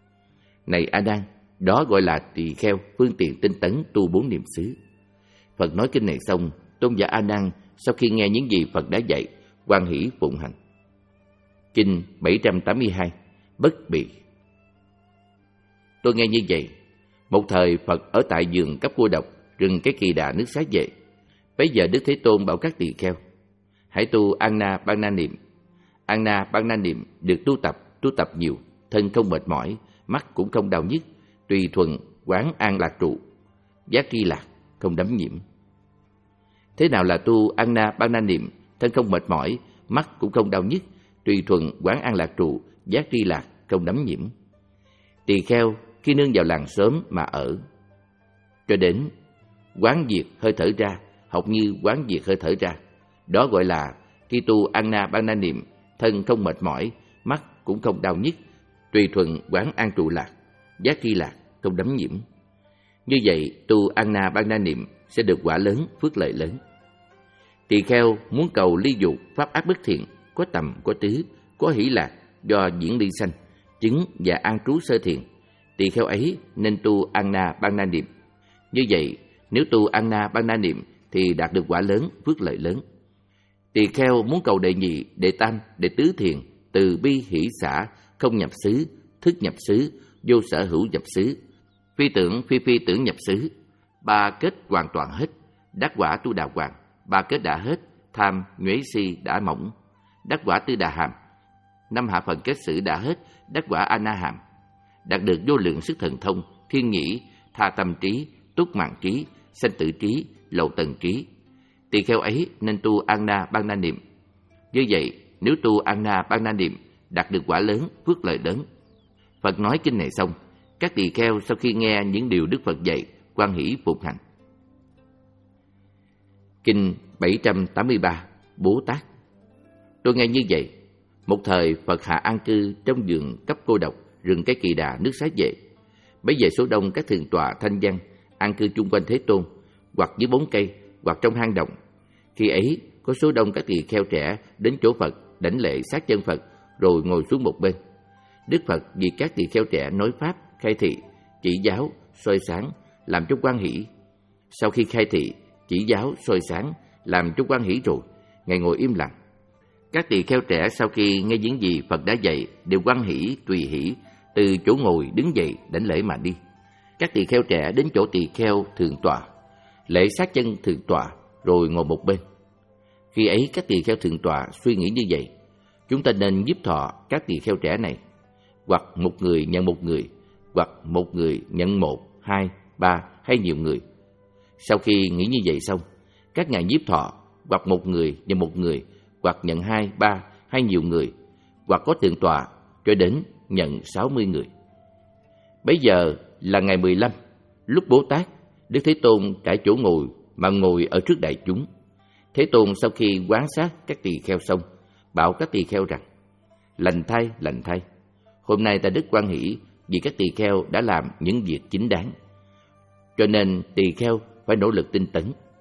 Này A Nan, đó gọi là tỳ kheo phương tiện tinh tấn tu bốn niệm xứ. Phật nói kinh này xong, tôn giả A Nan sau khi nghe những gì Phật đã dạy, hoan hỷ phụng hành. Kinh bảy trăm tám mươi hai, bất bị. Tôi nghe như vậy. Một thời Phật ở tại vườn Cấp Cô Độc, rừng cái Kỳ Đà nước Xá Vệ. Bấy giờ Đức Thế Tôn bảo các tỳ kheo: hãy tu An Na Ban Na niệm. An Na Ban Na niệm được tu tập, tu tập nhiều, thân không mệt mỏi, mắt cũng không đau nhức, tùy thuận quán an lạc trụ, giác tri lạc, không đắm nhiễm. Thế nào là tu An Na Ban Na niệm, thân không mệt mỏi, mắt cũng không đau nhức, tùy thuận quán an lạc trụ, giác tri lạc, không đắm nhiễm? Tỳ kheo khi nương vào làng xóm mà ở, cho đến quán diệt hơi thở ra, học như quán diệt hơi thở ra, đó gọi là khi tu An Na Ban Na niệm, thân không mệt mỏi, mắt cũng không đau nhức, tùy thuận quán an trụ lạc, giác tri lạc, không đắm nhiễm. Như vậy tu An Na Ban Na niệm sẽ được quả lớn, phước lợi lớn. Tỳ kheo muốn cầu ly dục pháp ác bất thiện, có tầm có tứ, có hỷ lạc do diễn ly sanh, chứng và an trú sơ thiện, tỳ kheo ấy nên tu An Na Ban Na niệm. Như vậy nếu tu An Na Ban Na niệm thì đạt được quả lớn, phước lợi lớn. Tỳ kheo muốn cầu đệ nhị, đệ tam, đệ tứ thiền, từ bi hỷ xả, không nhập xứ, thức nhập xứ, vô sở hữu nhập xứ, phi tưởng phi phi tưởng nhập xứ, ba kết hoàn toàn hết, đắc quả tu đà hoàng, ba kết đã hết, tham nhuế si đã mỏng, đắc quả tư đà hàm, năm hạ phần kết sử đã hết, đắc quả a na hàm, đạt được vô lượng sức thần thông, thiên nhĩ, tha tâm trí, túc mạng trí, sanh tử trí, lậu tần trí. Tỳ kheo ấy nên tu An Na Ban Na niệm. Như vậy, nếu tu An Na Ban Na Niệm đạt được quả lớn, phước lợi lớn. Phật nói kinh này xong, các tỳ kheo sau khi nghe những điều Đức Phật dạy, hoan hỷ phụng hành. Kinh bảy trăm tám mươi ba, Bố Tát. Tôi nghe như vậy, một thời Phật hạ an cư trong vườn cấp cô độc, rừng Cây Kỳ Đà, nước Xá Vệ. Bấy giờ số đông các thượng tọa thanh văn an cư chung quanh Thế Tôn, hoặc dưới bóng cây, hoặc trong hang động. Khi ấy, có số đông các tỳ kheo trẻ đến chỗ Phật, đảnh lễ sát chân Phật, rồi ngồi xuống một bên. Đức Phật vì các tỳ kheo trẻ nói pháp, khai thị, chỉ giáo, soi sáng, làm cho hoan hỷ. Sau khi khai thị, chỉ giáo, soi sáng, làm cho hoan hỷ rồi, Ngài ngồi im lặng. Các tỳ kheo trẻ sau khi nghe những gì Phật đã dạy đều hoan hỷ, tùy hỷ, từ chỗ ngồi đứng dậy đảnh lễ mà đi. Các tỳ kheo trẻ đến chỗ tỳ kheo thượng tọa, lễ sát chân thượng tọa, rồi ngồi một bên. Khi ấy các tỳ kheo thượng tọa suy nghĩ như vậy: chúng ta nên giúp thọ các tỳ kheo trẻ này, hoặc một người nhận một người, hoặc một người nhận một, hai, ba hay nhiều người. Sau khi nghĩ như vậy xong, các ngài nhiếp thọ, hoặc một người nhận một người, hoặc nhận hai, ba hay nhiều người, hoặc có thượng tọa cho đến nhận sáu mươi người. Bấy giờ là ngày mười lăm, lúc Bố Tát, Đức Thế Tôn trải chỗ ngồi mà ngồi ở trước đại chúng. Thế Tôn sau khi quan sát các tỳ kheo xong, bảo các tỳ kheo rằng: lành thay, lành thay, hôm nay ta rất hoan hỷ vì các tỳ kheo đã làm những việc chính đáng, cho nên tỳ kheo phải nỗ lực tinh tấn.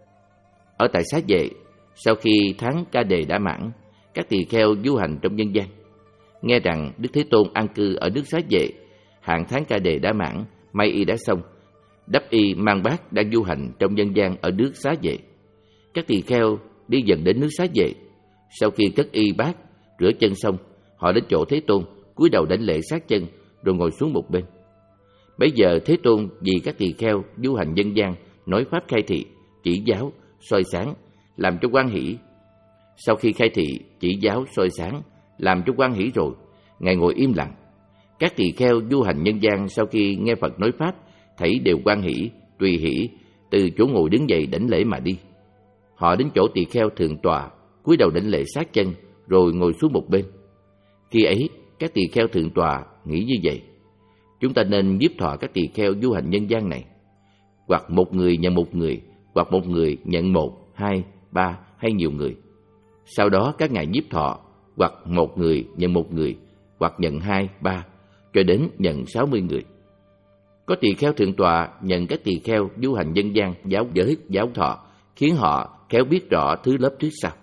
Ở tại Xá Vệ, sau khi tháng Ca Đề đã mãn, các tỳ kheo du hành trong nhân gian. Nghe rằng Đức Thế Tôn an cư ở nước Xá Vệ, hạn tháng Ca Đề đã mãn, may y đã xong, đắp y mang bát đang du hành trong nhân gian ở nước Xá Vệ. Các tỳ kheo đi dần đến nước Xá Vệ. Sau khi cất y bát, rửa chân xong, họ đến chỗ Thế Tôn, cúi đầu đảnh lễ sát chân, rồi ngồi xuống một bên. Bấy giờ Thế Tôn vì các tỳ kheo du hành nhân gian, nói pháp khai thị, chỉ giáo, soi sáng, làm cho hoan hỷ. Sau khi khai thị, chỉ giáo, soi sáng, làm cho hoan hỷ rồi, Ngài ngồi im lặng. Các tỳ kheo du hành nhân gian sau khi nghe Phật nói pháp, thấy đều hoan hỷ, tùy hỷ, từ chỗ ngồi đứng dậy đảnh lễ mà đi. Họ đến chỗ tỳ kheo thượng tọa, cúi đầu đảnh lễ sát chân, rồi ngồi xuống một bên. Khi ấy, các tỳ kheo thượng tọa nghĩ như vậy: chúng ta nên nhiếp thọ các tỳ kheo du hành nhân gian này, hoặc một người nhận một người, hoặc một người nhận một, hai, ba hay nhiều người. Sau đó các ngài nhiếp thọ, hoặc một người nhận một người, hoặc nhận hai, ba, cho đến nhận sáu mươi người. Có tỳ kheo thượng tọa nhận các tỳ kheo du hành nhân gian giáo giới, giáo thọ, khiến họ khéo biết rõ thứ lớp trước sau.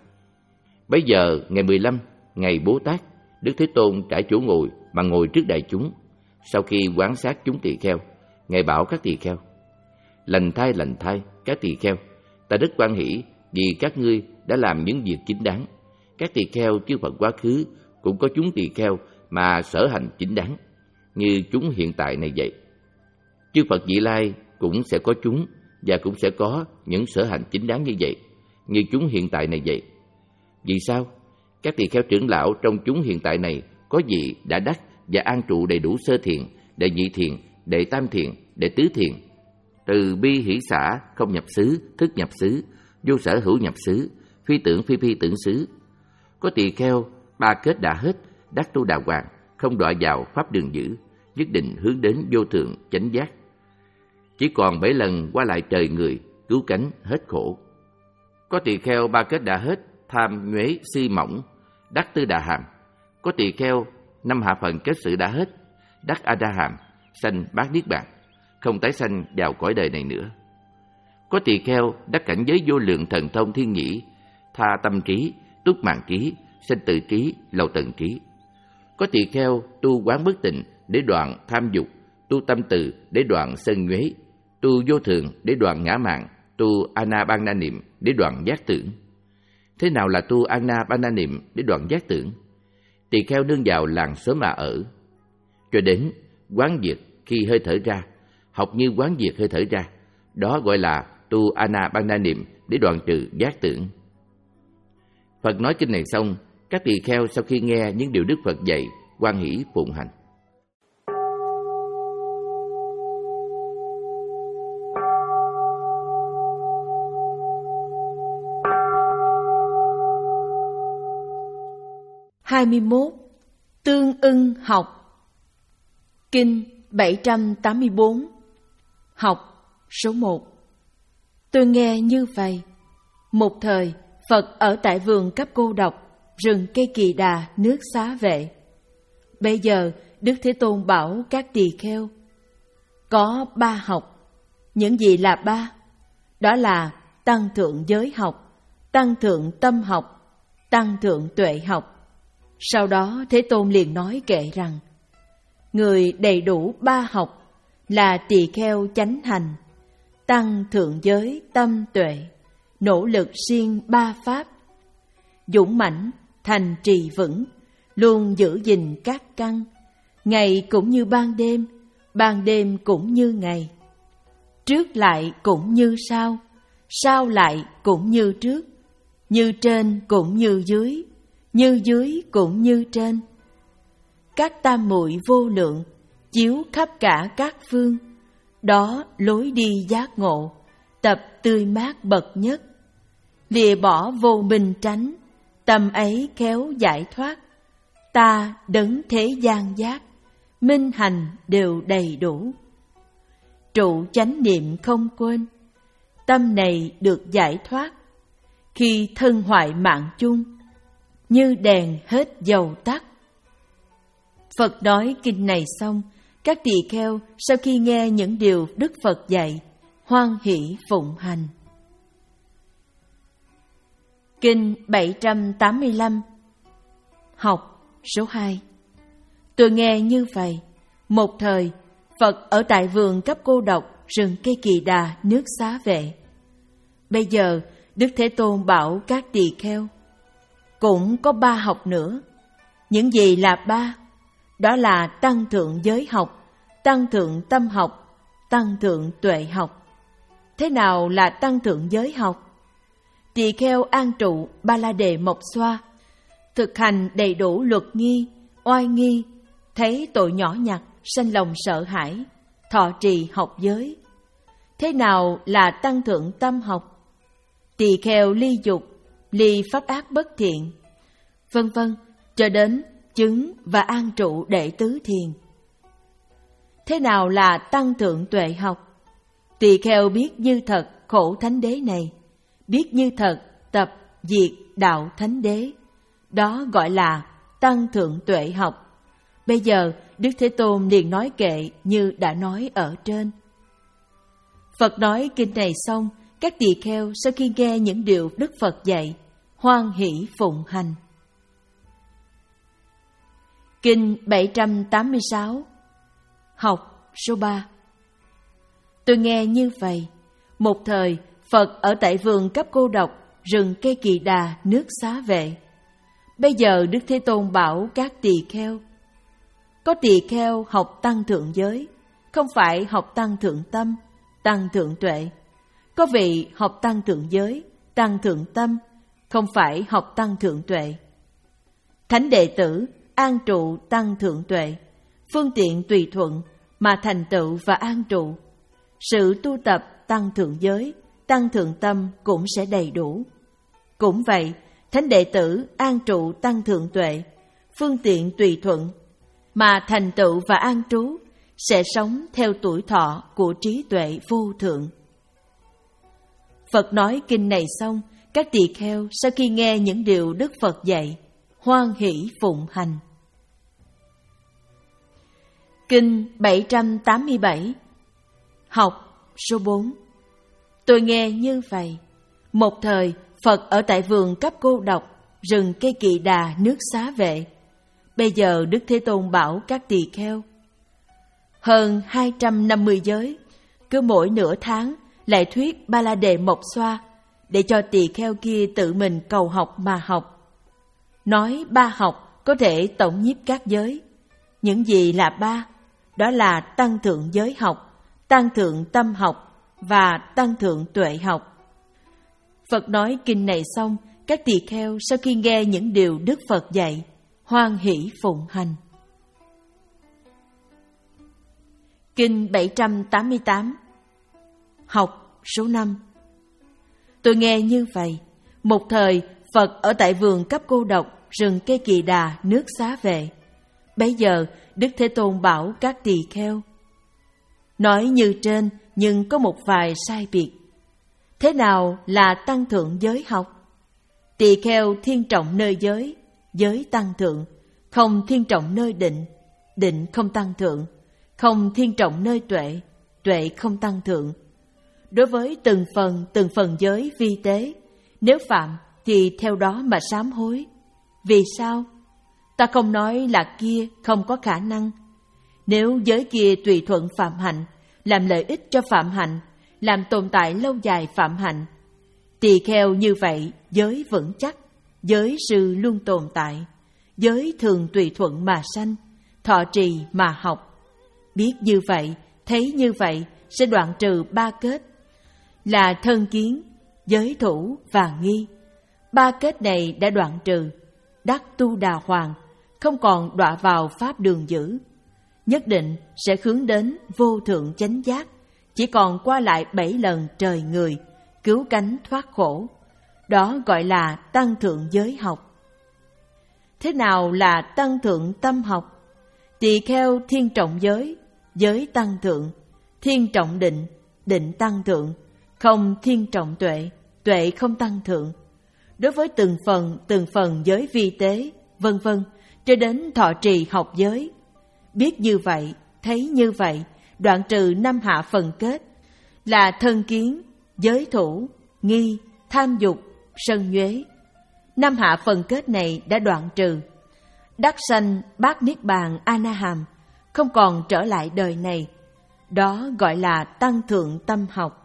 Bấy giờ ngày mười lăm, ngày Bố Tát, Đức Thế Tôn trải chỗ ngồi mà ngồi trước đại chúng. Sau khi quan sát chúng tỳ kheo, Ngài bảo các tỳ kheo: lành thay, lành thay, các tỳ kheo, ta rất hoan hỷ vì các ngươi đã làm những việc chính đáng. Các tỳ kheo chư Phật quá khứ cũng có chúng tỳ kheo mà sở hành chính đáng, như chúng hiện tại này vậy. Chư Phật vị lai cũng sẽ có chúng, và cũng sẽ có những sở hành chính đáng như vậy, như chúng hiện tại này vậy. Vì sao? Các tỳ kheo trưởng lão trong chúng hiện tại này có vị đã đắc và an trụ đầy đủ sơ thiện, đệ nhị thiện, đệ tam thiện, đệ tứ thiện, từ bi hỷ xả, không nhập xứ, thức nhập xứ, vô sở hữu nhập xứ, phi tưởng phi phi tưởng xứ. Có tỳ kheo ba kết đã hết, đắc tu đà hoàng, không đọa vào pháp đường dữ, nhất định hướng đến vô thượng chánh giác. Chỉ còn bảy lần qua lại trời người, cứu cánh hết khổ. Có tỳ kheo ba kết đã hết, tham nhuế si mỏng, đắc tư đà hàm. Có tỳ kheo năm hạ phần kết sự đã hết, đắc a đa hàm, sanh bát niết bàn, không tái sanh vào cõi đời này nữa. Có tỳ kheo đắc cảnh giới vô lượng thần thông thiên nhĩ, tha tâm trí, túc mạng trí, sanh tự trí, lậu tận trí. Có tỳ kheo tu quán bất tịnh để đoạn tham dục, tu tâm từ để đoạn sân nhuế, tu vô thường để đoạn ngã mạn, tu Anapanna niệm để đoạn giác tưởng. Thế nào là tu Anapanna niệm để đoạn giác tưởng? Tỳ kheo nương vào làng xóm mà ở, cho đến quán diệt khi hơi thở ra, học như quán diệt hơi thở ra, đó gọi là tu Anapanna niệm để đoạn trừ giác tưởng. Phật nói kinh này xong, các tỳ kheo sau khi nghe những điều Đức Phật dạy, hoan hỷ phụng hành. hai mươi mốt. Tương ưng học. Kinh bảy trăm tám mươi bốn. Học số một. Tôi nghe như vậy. Một thời, Phật ở tại vườn Cấp Cô Độc, rừng cây Kỳ Đà, nước Xá Vệ. Bây giờ, Đức Thế Tôn bảo các tỳ kheo, có ba học. Những gì là ba? Đó là tăng thượng giới học, tăng thượng tâm học, tăng thượng tuệ học. Sau đó Thế Tôn liền nói kệ rằng, người đầy đủ ba học là tỳ kheo chánh hành, tăng thượng giới tâm tuệ, nỗ lực siêng ba pháp, dũng mãnh thành trì vững, luôn giữ gìn các căn, ngày cũng như ban đêm, ban đêm cũng như ngày, trước lại cũng như sau, sau lại cũng như trước, như trên cũng như dưới, như dưới cũng như trên. Các tam muội vô lượng, chiếu khắp cả các phương, đó lối đi giác ngộ, tập tươi mát bậc nhất. Lìa bỏ vô minh tránh, tâm ấy khéo giải thoát. Ta đấng thế gian giác, minh hành đều đầy đủ. Trụ chánh niệm không quên, tâm này được giải thoát. Khi thân hoại mạng chung, như đèn hết dầu tắt. Phật nói kinh này xong, các tỳ kheo sau khi nghe những điều Đức Phật dạy, hoan hỷ phụng hành. Kinh bảy trăm tám mươi lăm. Học số hai. Tôi nghe như vậy. Một thời, Phật ở tại vườn Cấp Cô Độc, rừng cây Kỳ Đà, nước Xá Vệ. Bây giờ, Đức Thế Tôn bảo các tỳ kheo, cũng có ba học nữa. Những gì là ba? Đó là tăng thượng giới học, tăng thượng tâm học, tăng thượng tuệ học. Thế nào là tăng thượng giới học? Tỳ kheo an trụ Ba La Đề Mộc Xoa, thực hành đầy đủ luật nghi, oai nghi, thấy tội nhỏ nhặt, sanh lòng sợ hãi, thọ trì học giới. Thế nào là tăng thượng tâm học? Tỳ kheo ly dục, ly pháp ác bất thiện, vân vân, cho đến chứng và an trụ đệ tứ thiền. Thế nào là tăng thượng tuệ học? Tỳ kheo biết như thật khổ thánh đế này, biết như thật tập diệt đạo thánh đế. Đó gọi là tăng thượng tuệ học. Bây giờ Đức Thế Tôn liền nói kệ như đã nói ở trên. Phật nói kinh này xong, các tỳ kheo sau khi nghe những điều Đức Phật dạy, hoan hỷ phụng hành. Kinh bảy trăm tám mươi sáu. Học số ba. Tôi nghe như vậy. Một thời, Phật ở tại vườn Cấp Cô Độc, rừng cây Kỳ Đà, nước Xá Vệ. Bây giờ Đức Thế Tôn bảo các tỳ kheo, có tỳ kheo học tăng thượng giới, không phải học tăng thượng tâm, tăng thượng tuệ. Có vị học tăng thượng giới, tăng thượng tâm, không phải học tăng thượng tuệ. Thánh đệ tử an trụ tăng thượng tuệ, phương tiện tùy thuận mà thành tựu và an trụ. Sự tu tập tăng thượng giới, tăng thượng tâm cũng sẽ đầy đủ. Cũng vậy, thánh đệ tử an trụ tăng thượng tuệ, phương tiện tùy thuận mà thành tựu và an trú, sẽ sống theo tuổi thọ của trí tuệ vô thượng. Phật nói kinh này xong, các tỳ kheo sau khi nghe những điều Đức Phật dạy, hoan hỷ phụng hành. Kinh bảy trăm tám mươi bảy. Học số bốn. Tôi nghe như vậy. Một thời, Phật ở tại vườn Cấp Cô Độc, rừng cây Kỳ Đà, nước Xá Vệ. Bây giờ Đức Thế Tôn bảo các tỳ kheo, hơn hai trăm năm mươi giới, cứ mỗi nửa tháng lại thuyết Ba La Đề Mộc Xoa, để cho tỳ kheo kia tự mình cầu học mà học. Nói ba học có thể tổng nhiếp các giới. Những gì là ba? Đó là tăng thượng giới học, tăng thượng tâm học và tăng thượng tuệ học. Phật nói kinh này xong, các tỳ kheo sau khi nghe những điều Đức Phật dạy, hoan hỷ phụng hành. Kinh bảy trăm tám mươi tám. Học số năm. Tôi nghe như vậy. Một thời, Phật ở tại vườn Cấp Cô Độc, rừng cây Kỳ Đà, nước Xá Vệ. Bấy giờ Đức Thế Tôn bảo các tỳ kheo: nói như trên nhưng có một vài sai biệt. Thế nào là tăng thượng giới học? Tỳ kheo thiên trọng nơi giới, giới tăng thượng; không thiên trọng nơi định, định không tăng thượng; không thiên trọng nơi tuệ, tuệ không tăng thượng. Đối với từng phần từng phần giới vi tế, nếu phạm thì theo đó mà sám hối. Vì sao? Ta không nói là kia không có khả năng. Nếu giới kia tùy thuận phạm hạnh, làm lợi ích cho phạm hạnh, làm tồn tại lâu dài phạm hạnh, tỳ kheo như vậy giới vững chắc, giới sư luôn tồn tại, giới thường tùy thuận mà sanh, thọ trì mà học. Biết như vậy, thấy như vậy sẽ đoạn trừ ba kết là thân kiến, giới thủ và nghi. Ba kết này đã đoạn trừ, đắc tu đà hoàng, không còn đọa vào pháp đường dữ, nhất định sẽ hướng đến vô thượng chánh giác, chỉ còn qua lại bảy lần trời người, cứu cánh thoát khổ. Đó gọi là tăng thượng giới học. Thế nào là tăng thượng tâm học? Tỳ kheo thiên trọng giới, giới tăng thượng; thiên trọng định, định tăng thượng; không thiên trọng tuệ, tuệ không tăng thượng. Đối với từng phần từng phần giới vi tế, vân vân, cho đến thọ trì học giới. Biết như vậy, thấy như vậy, đoạn trừ năm hạ phần kết là thân kiến, giới thủ, nghi, tham dục, sân nhuế. Năm hạ phần kết này đã đoạn trừ, đắc sanh bát niết bàn a na hàm, không còn trở lại đời này. Đó gọi là tăng thượng tâm học.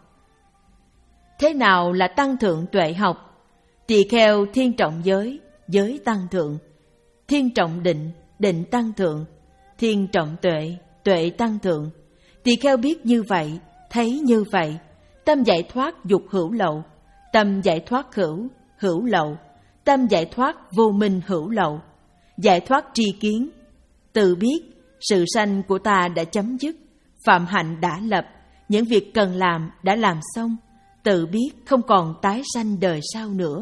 Thế nào là tăng thượng tuệ học? Tỳ kheo thiên trọng giới, giới tăng thượng; thiên trọng định, định tăng thượng; thiên trọng tuệ, tuệ tăng thượng. Tỳ kheo biết như vậy, thấy như vậy, tâm giải thoát dục hữu lậu, tâm giải thoát hữu, hữu lậu, tâm giải thoát vô minh hữu lậu, giải thoát tri kiến. Tự biết sự sanh của ta đã chấm dứt, phạm hạnh đã lập, những việc cần làm đã làm xong, tự biết không còn tái sanh đời sau nữa.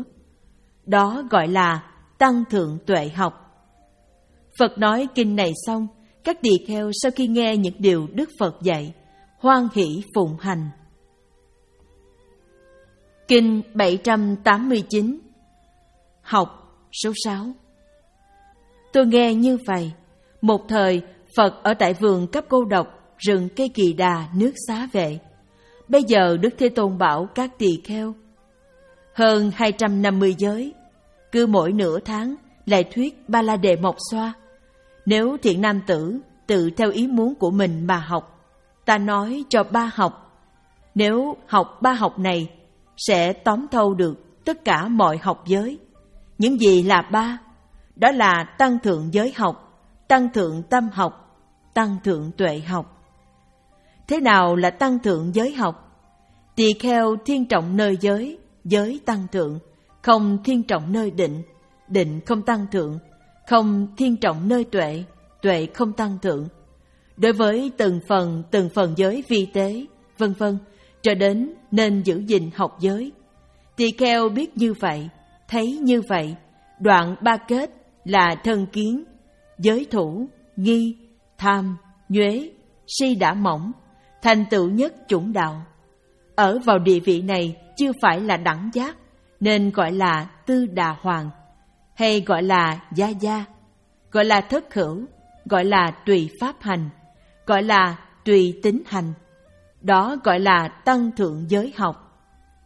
Đó gọi là tăng thượng tuệ học. Phật nói kinh này xong, các tỳ kheo sau khi nghe những điều Đức Phật dạy, hoan hỷ phụng hành. Kinh bảy trăm tám mươi chín. Học số sáu. Tôi nghe như vậy. Một thời, Phật ở tại vườn Cấp Cô Độc, rừng cây Kỳ Đà, nước Xá Vệ. Bây giờ Đức Thế Tôn bảo các tỳ kheo: hơn hai trăm năm mươi giới, cứ mỗi nửa tháng lại thuyết Ba La Đề Mộc Xoa. Nếu thiện nam tử tự theo ý muốn của mình mà học, ta nói cho ba học. Nếu học ba học này, sẽ tóm thâu được tất cả mọi học giới. Những gì là ba? Đó là tăng thượng giới học, tăng thượng tâm học, tăng thượng tuệ học. Thế nào là tăng thượng giới học? Tỳ kheo thiên trọng nơi giới, giới tăng thượng; không thiên trọng nơi định, định không tăng thượng; không thiên trọng nơi tuệ, tuệ không tăng thượng. Đối với từng phần từng phần giới vi tế, vân vân, cho đến nên giữ gìn học giới. Tỳ kheo biết như vậy, thấy như vậy, đoạn ba kết là thân kiến, giới thủ, nghi, tham, nhuế, si đã mỏng, thành tựu nhất chủng đạo. Ở vào địa vị này chưa phải là đẳng giác, nên gọi là tư đà hoàng, hay gọi là gia gia, gọi là thất hữu, gọi là tùy pháp hành, gọi là tùy tính hành. Đó gọi là tăng thượng giới học.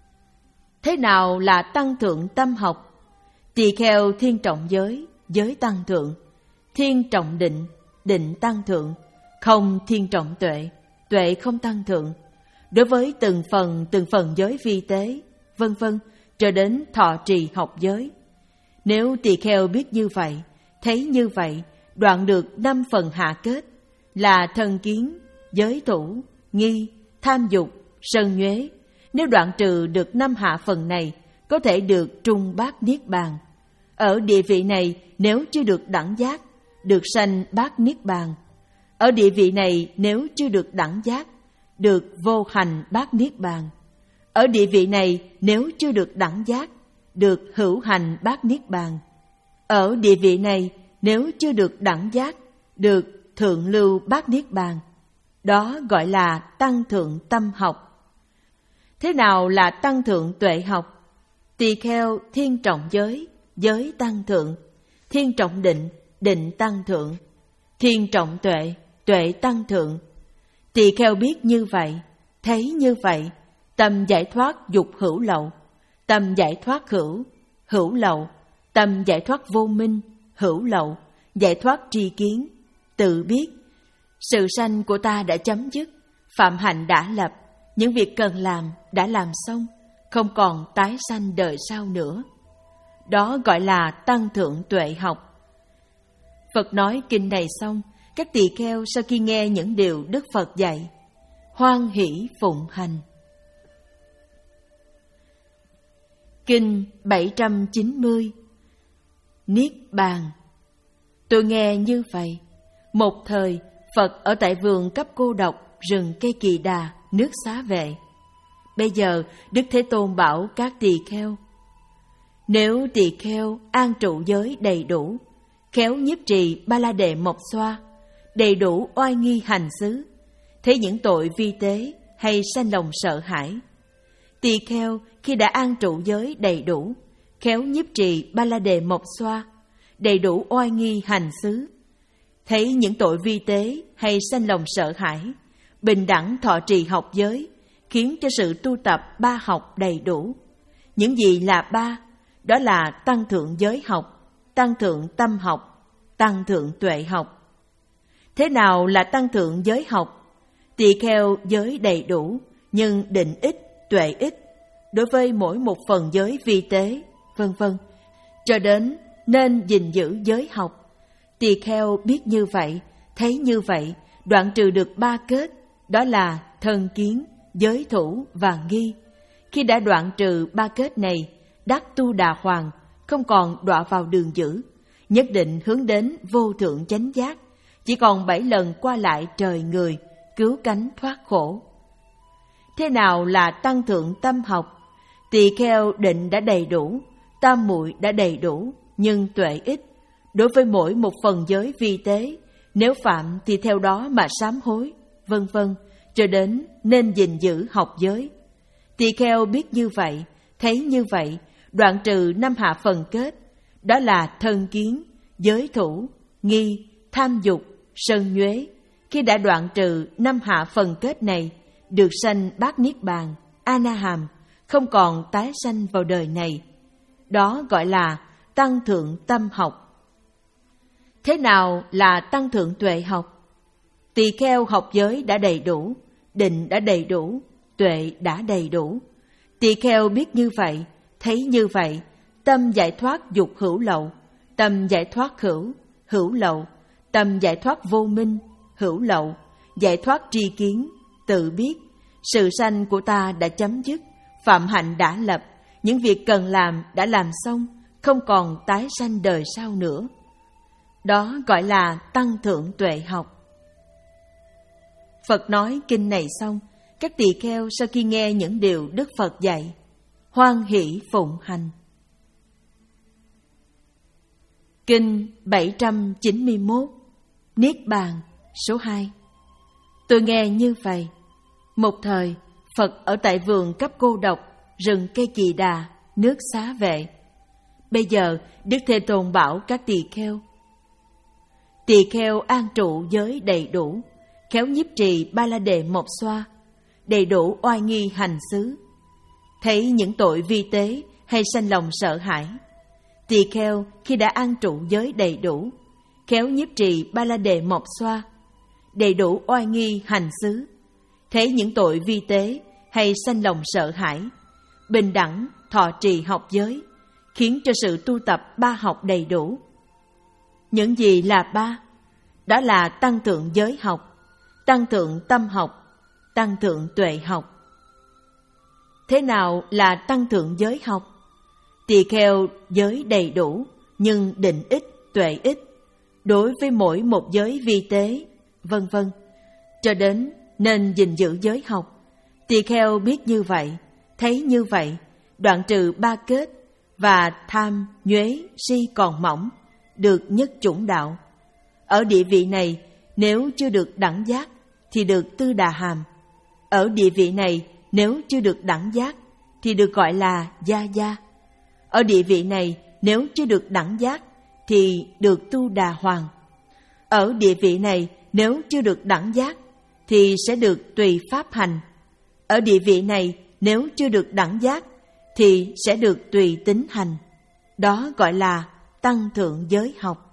Thế nào là tăng thượng tâm học? Tỳ kheo thiên trọng giới, giới tăng thượng; thiên trọng định, định tăng thượng; không thiên trọng tuệ, tuệ không tăng thượng. Đối với từng phần từng phần giới vi tế, vân vân, cho đến thọ trì học giới. Nếu tỳ kheo biết như vậy, thấy như vậy, đoạn được năm phần hạ kết là thân kiến, giới thủ, nghi, tham dục, sân nhuế. Nếu đoạn trừ được năm hạ phần này, có thể được trung bát niết bàn. Ở địa vị này, nếu chưa được đẳng giác, được sanh bát niết bàn. Ở địa vị này, nếu chưa được đẳng giác, được vô hành bát niết bàn. Ở địa vị này, nếu chưa được đẳng giác, được hữu hành bát niết bàn. Ở địa vị này, nếu chưa được đẳng giác, được thượng lưu bát niết bàn, đó gọi là tăng thượng tâm học. Thế nào là tăng thượng tuệ học? Tỳ kheo thiên trọng giới, giới tăng thượng; thiên trọng định, định tăng thượng; thiên trọng tuệ, tuệ tăng thượng. Tỳ kheo biết như vậy, thấy như vậy, tâm giải thoát dục hữu lậu, tâm giải thoát hữu, hữu lậu, tâm giải thoát vô minh, hữu lậu, giải thoát tri kiến, tự biết. Sự sanh của ta đã chấm dứt, phạm hạnh đã lập, những việc cần làm đã làm xong, không còn tái sanh đời sau nữa. Đó gọi là tăng thượng tuệ học. Phật nói kinh này xong, các tỳ kheo sau khi nghe những điều Đức Phật dạy, hoan hỷ phụng hành. Kinh bảy trăm chín mươi. Niết bàn. Tôi nghe như vậy. Một thời, Phật ở tại vườn cấp cô độc, rừng cây Kỳ Đà, nước Xá Vệ. Bây giờ, Đức Thế Tôn bảo các tỳ kheo: nếu tỳ kheo an trụ giới đầy đủ, khéo nhiếp trì ba la đệ mộc xoa, đầy đủ oai nghi hành xứ, thấy những tội vi tế hay sanh lòng sợ hãi. Tỳ kheo khi đã an trụ giới đầy đủ, khéo nhiếp trì ba la đề mộc xoa, đầy đủ oai nghi hành xứ, thấy những tội vi tế hay sanh lòng sợ hãi, bình đẳng thọ trì học giới, khiến cho sự tu tập ba học đầy đủ. Những gì là ba? Đó là tăng thượng giới học, tăng thượng tâm học, tăng thượng tuệ học. Thế nào là tăng thượng giới học? Tỳ kheo giới đầy đủ, nhưng định ít, tuệ ít, đối với mỗi một phần giới vi tế, vân vân, cho đến nên gìn giữ giới học. Tỳ kheo biết như vậy, thấy như vậy, đoạn trừ được ba kết, đó là thân kiến, giới thủ và nghi. Khi đã đoạn trừ ba kết này, đắc tu đà hoàng, không còn đọa vào đường dữ, nhất định hướng đến vô thượng chánh giác, chỉ còn bảy lần qua lại trời người, cứu cánh thoát khổ. Thế nào là tăng thượng tâm học? Tỳ kheo định đã đầy đủ, tam muội đã đầy đủ, nhưng tuệ ít. Đối với mỗi một phần giới vi tế, nếu phạm thì theo đó mà sám hối, vân vân, cho đến nên gìn giữ học giới. Tỳ kheo biết như vậy, thấy như vậy, đoạn trừ năm hạ phần kết, đó là thân kiến, giới thủ, nghi, tham dục, sân nhuế. Khi đã đoạn trừ năm hạ phần kết này, được sanh bát niết bàn, a na hàm, không còn tái sanh vào đời này. Đó gọi là tăng thượng tâm học. Thế nào là tăng thượng tuệ học? Tỳ kheo học giới đã đầy đủ, định đã đầy đủ, tuệ đã đầy đủ. Tỳ kheo biết như vậy, thấy như vậy, tâm giải thoát dục hữu lậu, tâm giải thoát hữu, hữu lậu, tâm giải thoát vô minh, hữu lậu, giải thoát tri kiến, tự biết. Sự sanh của ta đã chấm dứt, phạm hạnh đã lập, những việc cần làm đã làm xong, không còn tái sanh đời sau nữa. Đó gọi là tăng thượng tuệ học. Phật nói kinh này xong, các tỳ kheo sau khi nghe những điều Đức Phật dạy, hoan hỷ phụng hành. Kinh bảy trăm chín mươi mốt. Niết bàn số hai. Tôi nghe như vậy. Một thời, Phật ở tại vườn cấp cô độc, rừng cây Kỳ Đà, nước Xá Vệ. Bây giờ, Đức Thế Tôn bảo các tỳ kheo: tỳ kheo an trụ giới đầy đủ, khéo nhiếp trì ba la đề mộc xoa, đầy đủ oai nghi hành xứ, thấy những tội vi tế hay sanh lòng sợ hãi. Tỳ kheo khi đã an trụ giới đầy đủ, khéo nhiếp trì ba la đề mộc xoa, đầy đủ oai nghi hành xứ, thấy những tội vi tế hay sanh lòng sợ hãi, bình đẳng thọ trì học giới, khiến cho sự tu tập ba học đầy đủ. Những gì là ba? Đó là tăng thượng giới học, tăng thượng tâm học, tăng thượng tuệ học. Thế nào là tăng thượng giới học? Tỳ kheo giới đầy đủ, nhưng định ít, tuệ ít, đối với mỗi một giới vi tế, vân vân, cho đến nên gìn giữ giới học. Tỳ kheo biết như vậy, thấy như vậy, đoạn trừ ba kết, và tham, nhuế, si còn mỏng, được nhất chủng đạo. Ở địa vị này, nếu chưa được đẳng giác thì được tư đà hàm. Ở địa vị này, nếu chưa được đẳng giác thì được gọi là gia gia. Ở địa vị này, nếu chưa được đẳng giác thì được tu đà hoàng. Ở địa vị này, nếu chưa được đẳng giác thì sẽ được tùy pháp hành. Ở địa vị này, nếu chưa được đẳng giác thì sẽ được tùy tính hành. Đó gọi là tăng thượng giới học.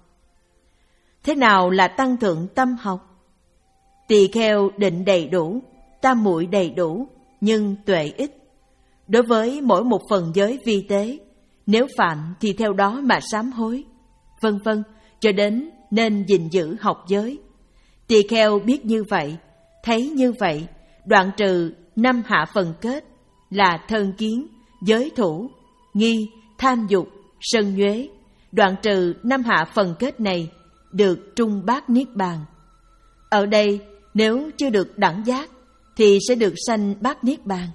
Thế nào là tăng thượng tâm học? Tỳ kheo định đầy đủ, tam muội đầy đủ, nhưng tuệ ít. Đối với mỗi một phần giới vi tế, nếu phạm thì theo đó mà sám hối, vân vân, cho đến nên gìn giữ học giới. Tỳ kheo biết như vậy, thấy như vậy, đoạn trừ năm hạ phần kết là thân kiến, giới thủ, nghi, tham dục, sân nhuế. Đoạn trừ năm hạ phần kết này được trung bát niết bàn. Ở đây nếu chưa được đẳng giác thì sẽ được sanh bát niết bàn.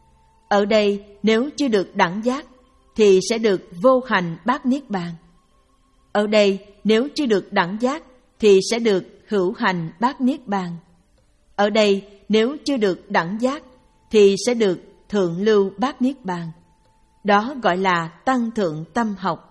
Ở đây nếu chưa được đẳng giác thì sẽ được vô hành bát niết bàn. Ở đây nếu chưa được đẳng giác thì sẽ được hữu hành bát niết bàn. Ở đây nếu chưa được đẳng giác thì sẽ được thượng lưu bát niết bàn. Đó gọi là tăng thượng tâm học.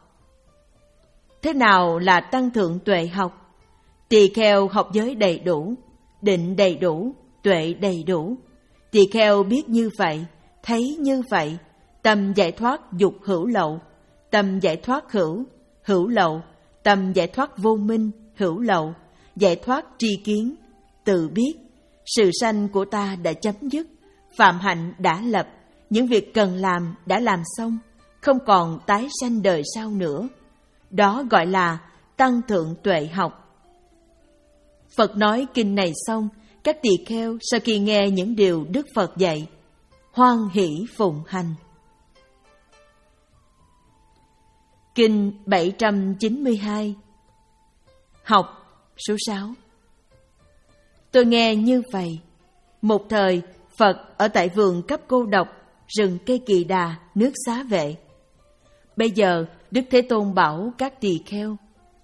Thế nào là tăng thượng tuệ học? Tỳ kheo học giới đầy đủ, định đầy đủ, tuệ đầy đủ. Tỳ kheo biết như vậy, thấy như vậy, tâm giải thoát dục hữu lậu, tâm giải thoát hữu, hữu lậu, tâm giải thoát vô minh, hữu lậu, giải thoát tri kiến, tự biết. Sự sanh của ta đã chấm dứt, phạm hạnh đã lập, những việc cần làm đã làm xong, không còn tái sanh đời sau nữa. Đó gọi là tăng thượng tuệ học. Phật nói kinh này xong, các tỳ kheo sau khi nghe những điều Đức Phật dạy, hoan hỷ phụng hành. Kinh bảy trăm chín mươi hai. Học số sáu. Tôi nghe như vậy. Một thời, Phật ở tại vườn cấp cô độc, rừng cây Kỳ Đà, nước Xá Vệ. Bây giờ, Đức Thế Tôn bảo các tỳ kheo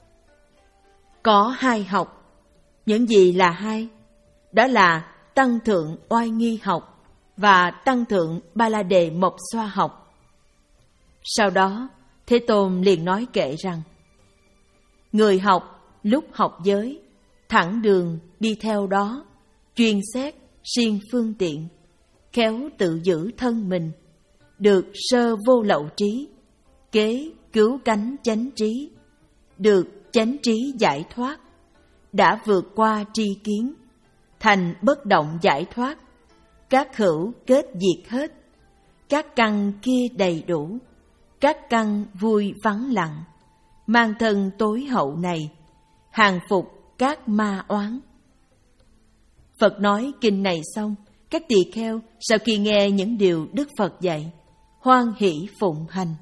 có hai học. Những gì là hai? Đó là tăng thượng oai nghi học và tăng thượng ba la đề mộc xoa học. Sau đó, Thế Tôn liền nói kệ rằng: người học lúc học giới, thẳng đường đi theo đó, chuyên xét, siêng phương tiện, khéo tự giữ thân mình, được sơ vô lậu trí, kế cứu cánh chánh trí, được chánh trí giải thoát, đã vượt qua tri kiến, thành bất động giải thoát, các hữu kết diệt hết, các căn kia đầy đủ, các căn vui vắng lặng, mang thân tối hậu này, hàng phục các ma oán. Phật nói kinh này xong, các tỳ kheo sau khi nghe những điều Đức Phật dạy, hoan hỷ phụng hành.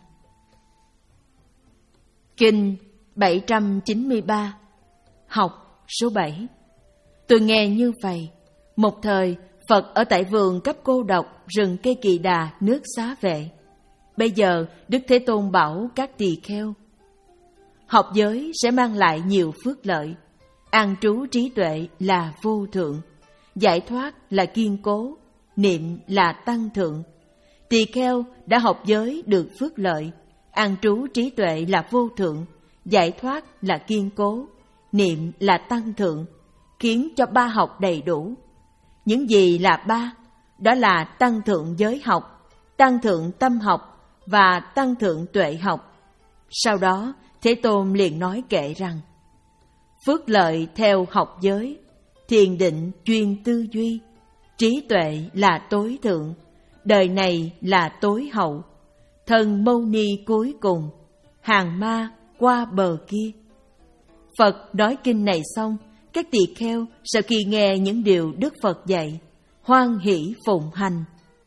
Kinh bảy trăm chín mươi ba. Học số bảy. Tôi nghe như vậy. Một thời, Phật ở tại vườn cấp cô độc, rừng cây Kỳ Đà, nước Xá Vệ. Bây giờ, Đức Thế Tôn bảo các tỳ kheo học giới sẽ mang lại nhiều phước lợi. An trú trí tuệ là vô thượng, giải thoát là kiên cố, niệm là tăng thượng. Tỳ kheo đã học giới được phước lợi, an trú trí tuệ là vô thượng, giải thoát là kiên cố, niệm là tăng thượng, khiến cho ba học đầy đủ. Những gì là ba? Đó là tăng thượng giới học, tăng thượng tâm học và tăng thượng tuệ học. Sau đó, Thế Tôn liền nói kệ rằng: phước lợi theo học giới, thiền định chuyên tư duy, trí tuệ là tối thượng, đời này là tối hậu, thân mâu ni cuối cùng, hàng ma qua bờ kia. Phật nói kinh này xong, các tỳ kheo sau khi nghe những điều Đức Phật dạy, hoan hỷ phụng hành.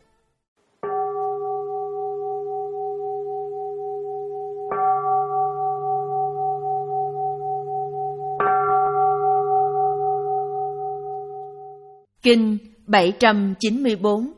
Kinh bảy trăm chín mươi bốn.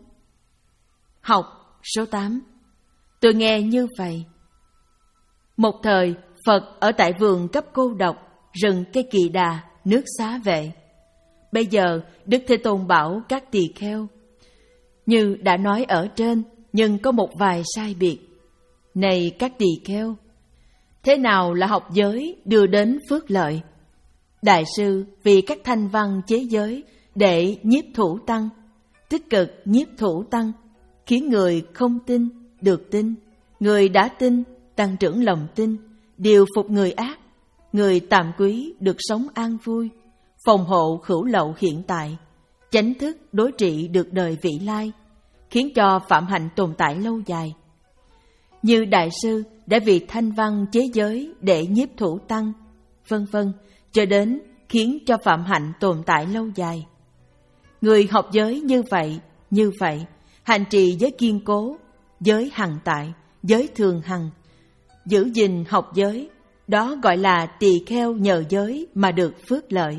Học số tám. Tôi nghe như vậy. Một thời, Phật ở tại vườn cấp cô độc, rừng cây Kỳ Đà, nước Xá Vệ. Bây giờ Đức Thế Tôn bảo các tỳ kheo, như đã nói ở trên, nhưng có một vài sai biệt. Này các tỳ kheo, thế nào là học giới đưa đến phước lợi? Đại sư vì các thanh văn chế giới để nhiếp thủ tăng, tích cực nhiếp thủ tăng, khiến người không tin được tin, người đã tin tăng trưởng lòng tin, điều phục người ác, người tàm quý được sống an vui, phòng hộ hữu lậu hiện tại, chánh thức đối trị được đời vị lai, khiến cho phạm hạnh tồn tại lâu dài. Như đại sư đã vì thanh văn chế giới để nhiếp thủ tăng, vân vân, cho đến khiến cho phạm hạnh tồn tại lâu dài. Người học giới như vậy, như vậy, hành trì giới kiên cố, giới hằng tại, giới thường hằng, giữ gìn học giới, đó gọi là tỳ kheo nhờ giới mà được phước lợi.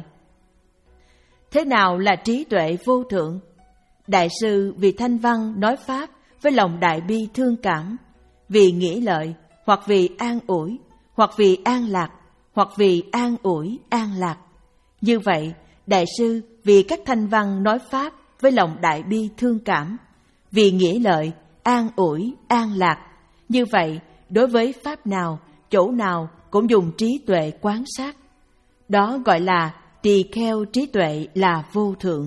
Thế nào là trí tuệ vô thượng? Đại sư vì thanh văn nói pháp với lòng đại bi thương cảm, vì nghĩa lợi, hoặc vì an ủi, hoặc vì an lạc, hoặc vì an ủi, an lạc. Như vậy, đại sư vì các thanh văn nói pháp với lòng đại bi thương cảm, vì nghĩa lợi, an ủi, an lạc. Như vậy, đối với pháp nào, chỗ nào cũng dùng trí tuệ quán sát. Đó gọi là tỳ kheo trí tuệ là vô thượng.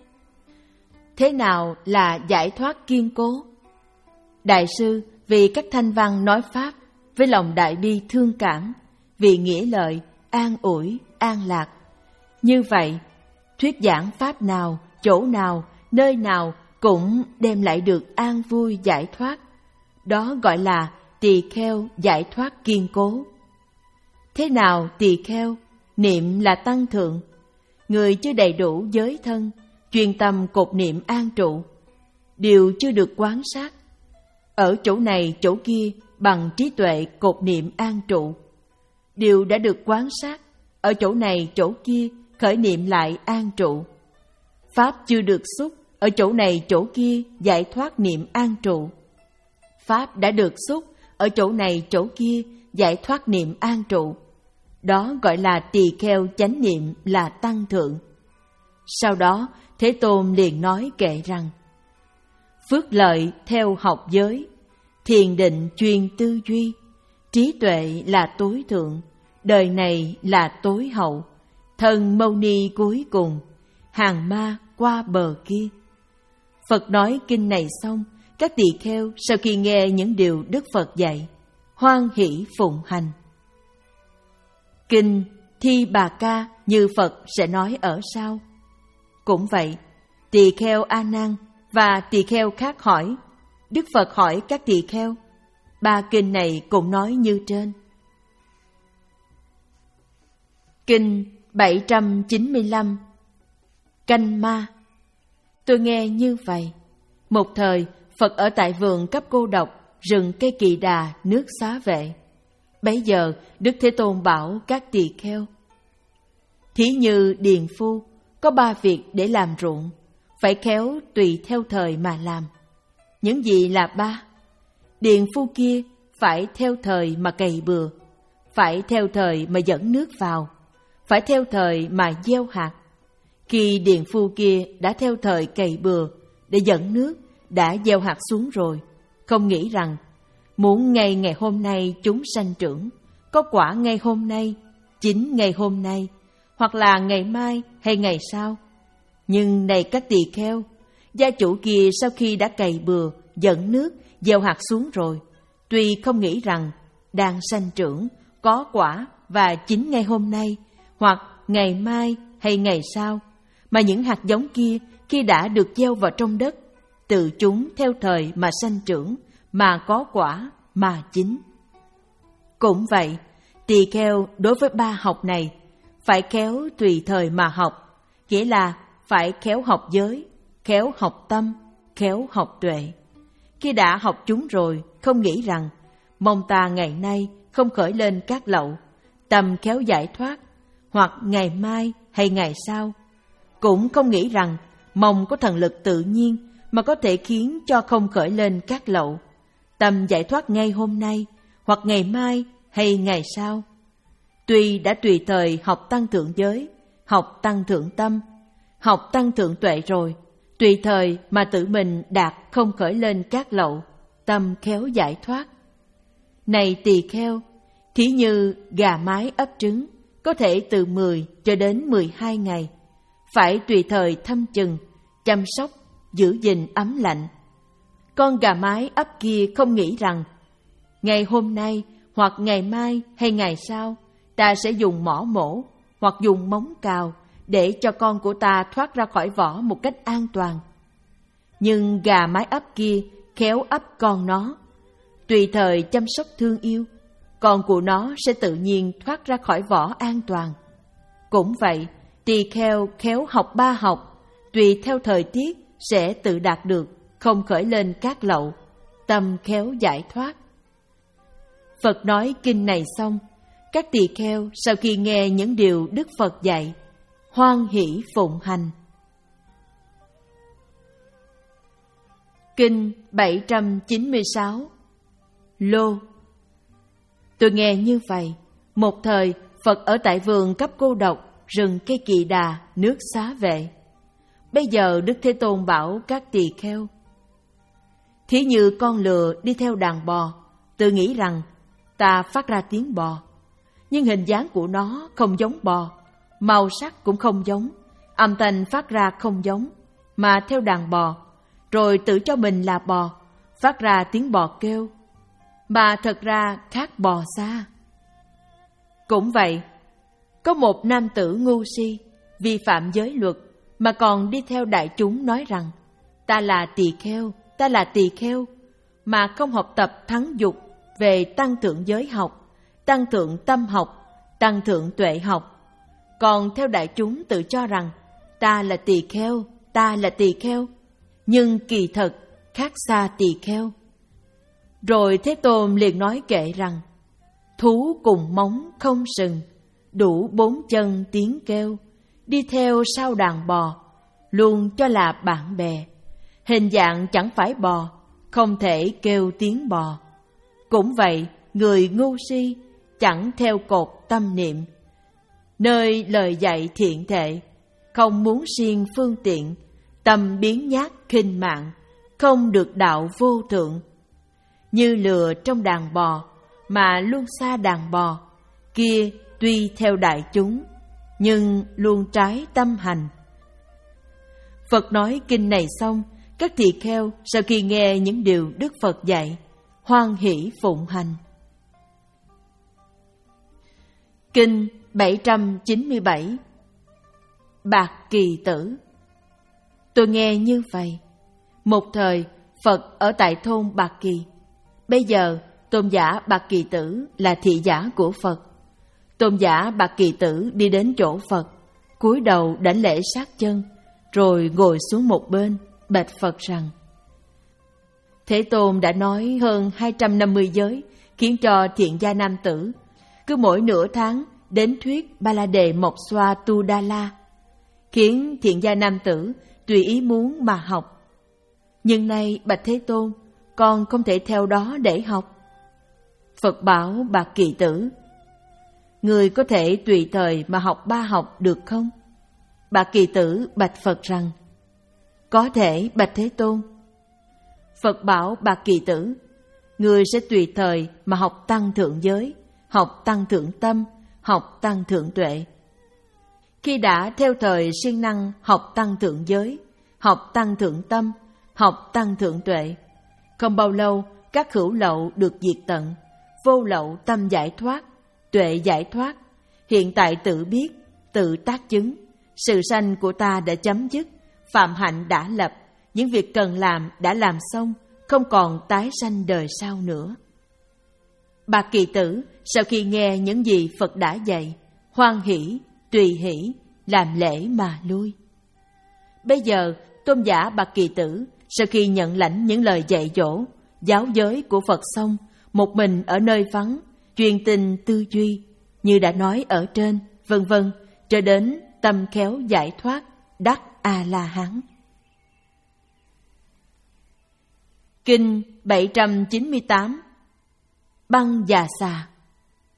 Thế nào là giải thoát kiên cố? Đại sư vì các thanh văn nói pháp với lòng đại bi thương cảm, vì nghĩa lợi, an ủi, an lạc. Như vậy, thuyết giảng pháp nào, chỗ nào, nơi nào cũng đem lại được an vui giải thoát. Đó gọi là tỳ kheo giải thoát kiên cố. Thế nào tỳ kheo? Niệm là tăng thượng. Người chưa đầy đủ giới thân, chuyên tâm cột niệm an trụ. Điều chưa được quán sát. Ở chỗ này chỗ kia bằng trí tuệ cột niệm an trụ. Điều đã được quán sát. Ở chỗ này chỗ kia khởi niệm lại an trụ. Pháp chưa được xúc. Ở chỗ này chỗ kia giải thoát niệm an trụ. Pháp đã được xúc. Ở chỗ này chỗ kia giải thoát niệm an trụ. Đó gọi là tỳ kheo chánh niệm là tăng thượng. Sau đó Thế Tôn liền nói kệ rằng: phước lợi theo học giới, thiền định chuyên tư duy, trí tuệ là tối thượng, đời này là tối hậu, thân mâu ni cuối cùng, hàng ma qua bờ kia. Phật nói kinh này xong, các tỳ kheo sau khi nghe những điều Đức Phật dạy, hoan hỷ phụng hành. Kinh Thi Bà Ca như Phật sẽ nói ở sau. Cũng vậy, tỳ kheo A Nan và tỳ kheo khác hỏi, Đức Phật hỏi các tỳ kheo, ba kinh này cũng nói như trên. Kinh bảy trăm chín mươi lăm Canh Ma. Tôi nghe như vậy. Một thời, Phật ở tại vườn cấp cô độc, rừng cây Kỳ Đà, nước Xá Vệ. Bấy giờ, Đức Thế Tôn bảo các tỳ kheo: thí như điền phu, có ba việc để làm ruộng, phải khéo tùy theo thời mà làm. Những gì là ba? Điền phu kia phải theo thời mà cày bừa, phải theo thời mà dẫn nước vào, phải theo thời mà gieo hạt. Khi điền phu kia đã theo thời cày bừa để dẫn nước, đã gieo hạt xuống rồi, không nghĩ rằng muốn ngay ngày hôm nay chúng sanh trưởng, có quả ngay hôm nay, chín ngày hôm nay, hoặc là ngày mai hay ngày sau. Nhưng này các tỳ kheo, gia chủ kia sau khi đã cày bừa, dẫn nước, gieo hạt xuống rồi, tuy không nghĩ rằng đang sanh trưởng, có quả và chín ngày hôm nay, hoặc ngày mai hay ngày sau, mà những hạt giống kia khi đã được gieo vào trong đất, tự chúng theo thời mà sanh trưởng, mà có quả, mà chín. Cũng vậy, tỳ kheo đối với ba học này, phải khéo tùy thời mà học, nghĩa là phải khéo học giới, khéo học tâm, khéo học tuệ. Khi đã học chúng rồi, không nghĩ rằng mong ta ngày nay không khởi lên các lậu, tâm khéo giải thoát, hoặc ngày mai hay ngày sau. Cũng không nghĩ rằng mong có thần lực tự nhiên mà có thể khiến cho không khởi lên các lậu, tâm giải thoát ngay hôm nay, hoặc ngày mai hay ngày sau. Tuy đã tùy thời học tăng thượng giới, học tăng thượng tâm, học tăng thượng tuệ rồi, tùy thời mà tự mình đạt không khởi lên các lậu, tâm khéo giải thoát. Này tỳ kheo, thí như gà mái ấp trứng, có thể từ mười cho đến mười hai ngày, phải tùy thời thăm chừng, chăm sóc, giữ gìn ấm lạnh. Con gà mái ấp kia không nghĩ rằng, ngày hôm nay hoặc ngày mai hay ngày sau, ta sẽ dùng mỏ mổ hoặc dùng móng cào để cho con của ta thoát ra khỏi vỏ một cách an toàn. Nhưng gà mái ấp kia khéo ấp con nó, tùy thời chăm sóc thương yêu, con của nó sẽ tự nhiên thoát ra khỏi vỏ an toàn. Cũng vậy, tỳ kheo khéo học ba học, tùy theo thời tiết sẽ tự đạt được, không khởi lên các lậu, tâm khéo giải thoát. Phật nói kinh này xong, các tỳ kheo sau khi nghe những điều Đức Phật dạy, hoan hỷ phụng hành. Kinh bảy trăm chín mươi sáu. Lô. Tôi nghe như vậy, một thời Phật ở tại vườn cấp cô độc, rừng cây Kỳ Đà, nước Xá Vệ. Bây giờ Đức Thế Tôn bảo các tỳ kheo, thí như con lừa đi theo đàn bò, tự nghĩ rằng ta phát ra tiếng bò, nhưng hình dáng của nó không giống bò, màu sắc cũng không giống, âm thanh phát ra không giống, mà theo đàn bò, rồi tự cho mình là bò, phát ra tiếng bò kêu, mà thật ra khác bò xa. Cũng vậy, có một nam tử ngu si, vi phạm giới luật, mà còn đi theo đại chúng nói rằng, ta là tỳ kheo, ta là tỳ kheo, mà không học tập thắng dục về tăng thượng giới học, tăng thượng tâm học, tăng thượng tuệ học. Còn theo đại chúng tự cho rằng, ta là tỳ kheo, ta là tỳ kheo, nhưng kỳ thật khác xa tỳ kheo. Rồi Thế Tôn liền nói kệ rằng, thú cùng móng không sừng, đủ bốn chân tiếng kêu, đi theo sau đàn bò, luôn cho là bạn bè. Hình dạng chẳng phải bò, không thể kêu tiếng bò. Cũng vậy, người ngu si chẳng theo cột tâm niệm, nơi lời dạy thiện thệ, không muốn siêng phương tiện, tâm biến nhát khinh mạng, không được đạo vô thượng. Như lừa trong đàn bò, mà luôn xa đàn bò, kia tuy theo đại chúng, nhưng luôn trái tâm hành. Phật nói kinh này xong, các tỳ kheo sau khi nghe những điều Đức Phật dạy, hoan hỷ phụng hành. Kinh bảy trăm chín mươi bảy. Bạc Kỳ Tử. Tôi nghe như vậy, một thời Phật ở tại thôn Bạc Kỳ. Bây giờ tôn giả Bạc Kỳ Tử là thị giả của Phật. Tôn giả Bạc Kỳ Tử đi đến chỗ Phật, cúi đầu đảnh lễ sát chân, rồi ngồi xuống một bên, bạch Phật rằng, Thế Tôn đã nói hơn hai trăm năm mươi giới, khiến cho thiện gia nam tử cứ mỗi nửa tháng đến thuyết Ba La Đề Mộc Xoa Tu Đa La, khiến thiện gia nam tử tùy ý muốn mà học. Nhưng nay bạch Thế Tôn, con không thể theo đó để học. Phật bảo Bạc Kỳ Tử, người có thể tùy thời mà học ba học được không? Bạc Kỳ Tử bạch Phật rằng, có thể bạch Thế Tôn. Phật bảo Bạc Kỳ Tử, người sẽ tùy thời mà học tăng thượng giới, học tăng thượng tâm, học tăng thượng tuệ. Khi đã theo thời siêng năng học tăng thượng giới, học tăng thượng tâm, học tăng thượng tuệ, không bao lâu các hữu lậu được diệt tận, vô lậu tâm giải thoát, tuệ giải thoát. Hiện tại tự biết, tự tác chứng, sự sanh của ta đã chấm dứt, phạm hạnh đã lập, những việc cần làm đã làm xong, không còn tái sanh đời sau nữa. Bạc Kỳ Tử sau khi nghe những gì Phật đã dạy, hoan hỷ, tùy hỷ, làm lễ mà lui. Bây giờ tôn giả Bạc Kỳ Tử sau khi nhận lãnh những lời dạy dỗ, giáo giới của Phật xong, một mình ở nơi vắng, chuyên tinh tư duy, như đã nói ở trên, vân vân, cho đến tâm khéo giải thoát, đắc A-la-hán. Kinh bảy trăm chín mươi tám. Băng Già Xà.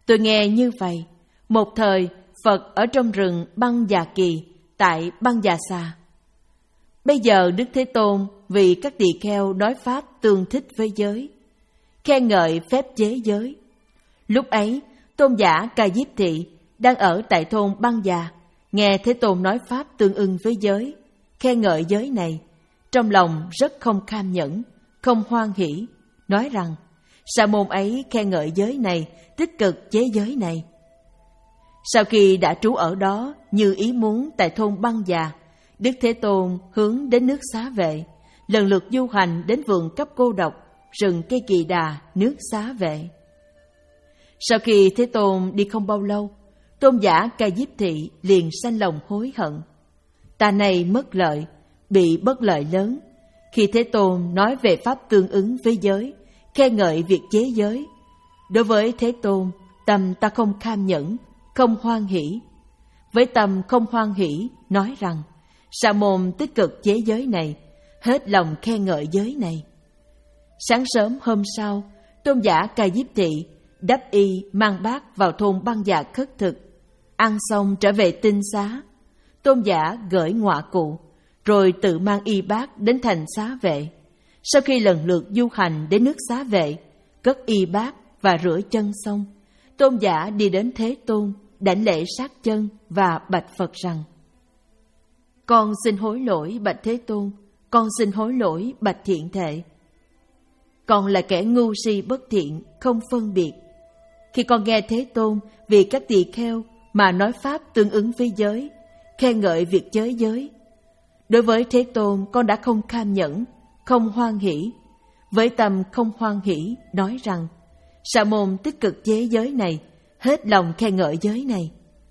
Tôi nghe như vậy, một thời Phật ở trong rừng Băng Già Kỳ tại Băng Già Xà. Bây giờ Đức Thế Tôn vì các tỳ kheo nói pháp tương thích với giới, khen ngợi phép chế giới. Lúc ấy, tôn giả Ca Diếp Thị đang ở tại thôn Băng Già, nghe Thế Tôn nói pháp tương ưng với giới, khen ngợi giới này, trong lòng rất không kham nhẫn, không hoan hỷ, nói rằng sa môn ấy khen ngợi giới này, tích cực chế giới này. Sau khi đã trú ở đó như ý muốn tại thôn Băng Già, Đức Thế Tôn hướng đến nước Xá Vệ, lần lượt du hành đến vườn Cấp Cô Độc, rừng cây Kỳ Đà, nước Xá Vệ. Sau khi Thế Tôn đi không bao lâu, tôn giả Ca Diếp Thị liền sanh lòng hối hận. Ta này mất lợi, bị bất lợi lớn. Khi Thế Tôn nói về pháp tương ứng với giới, khen ngợi việc chế giới, đối với Thế Tôn, tâm ta không kham nhẫn, không hoan hỷ. Với tâm không hoan hỷ, nói rằng sa môn tích cực chế giới này, hết lòng khen ngợi giới này. Sáng sớm hôm sau, tôn giả Ca Diếp Thị đắp y mang bát vào thôn Băng Già khất thực. Ăn xong trở về tinh xá, tôn giả gửi ngọa cụ, rồi tự mang y bát đến thành Xá Vệ. Sau khi lần lượt du hành đến nước Xá Vệ, cất y bát và rửa chân xong, tôn giả đi đến Thế Tôn, đảnh lễ sát chân và bạch Phật rằng: Con xin hối lỗi bạch Thế Tôn, con xin hối lỗi bạch Thiện Thệ. Con là kẻ ngu si bất thiện, không phân biệt. Khi con nghe Thế Tôn vì các tỳ kheo mà nói pháp tương ứng với giới, khen ngợi việc chế giới, đối với Thế Tôn con đã không kham nhẫn, không hoan hỷ. Với tâm không hoan hỷ, nói rằng sa môn tích cực chế giới này, hết lòng khen ngợi giới này.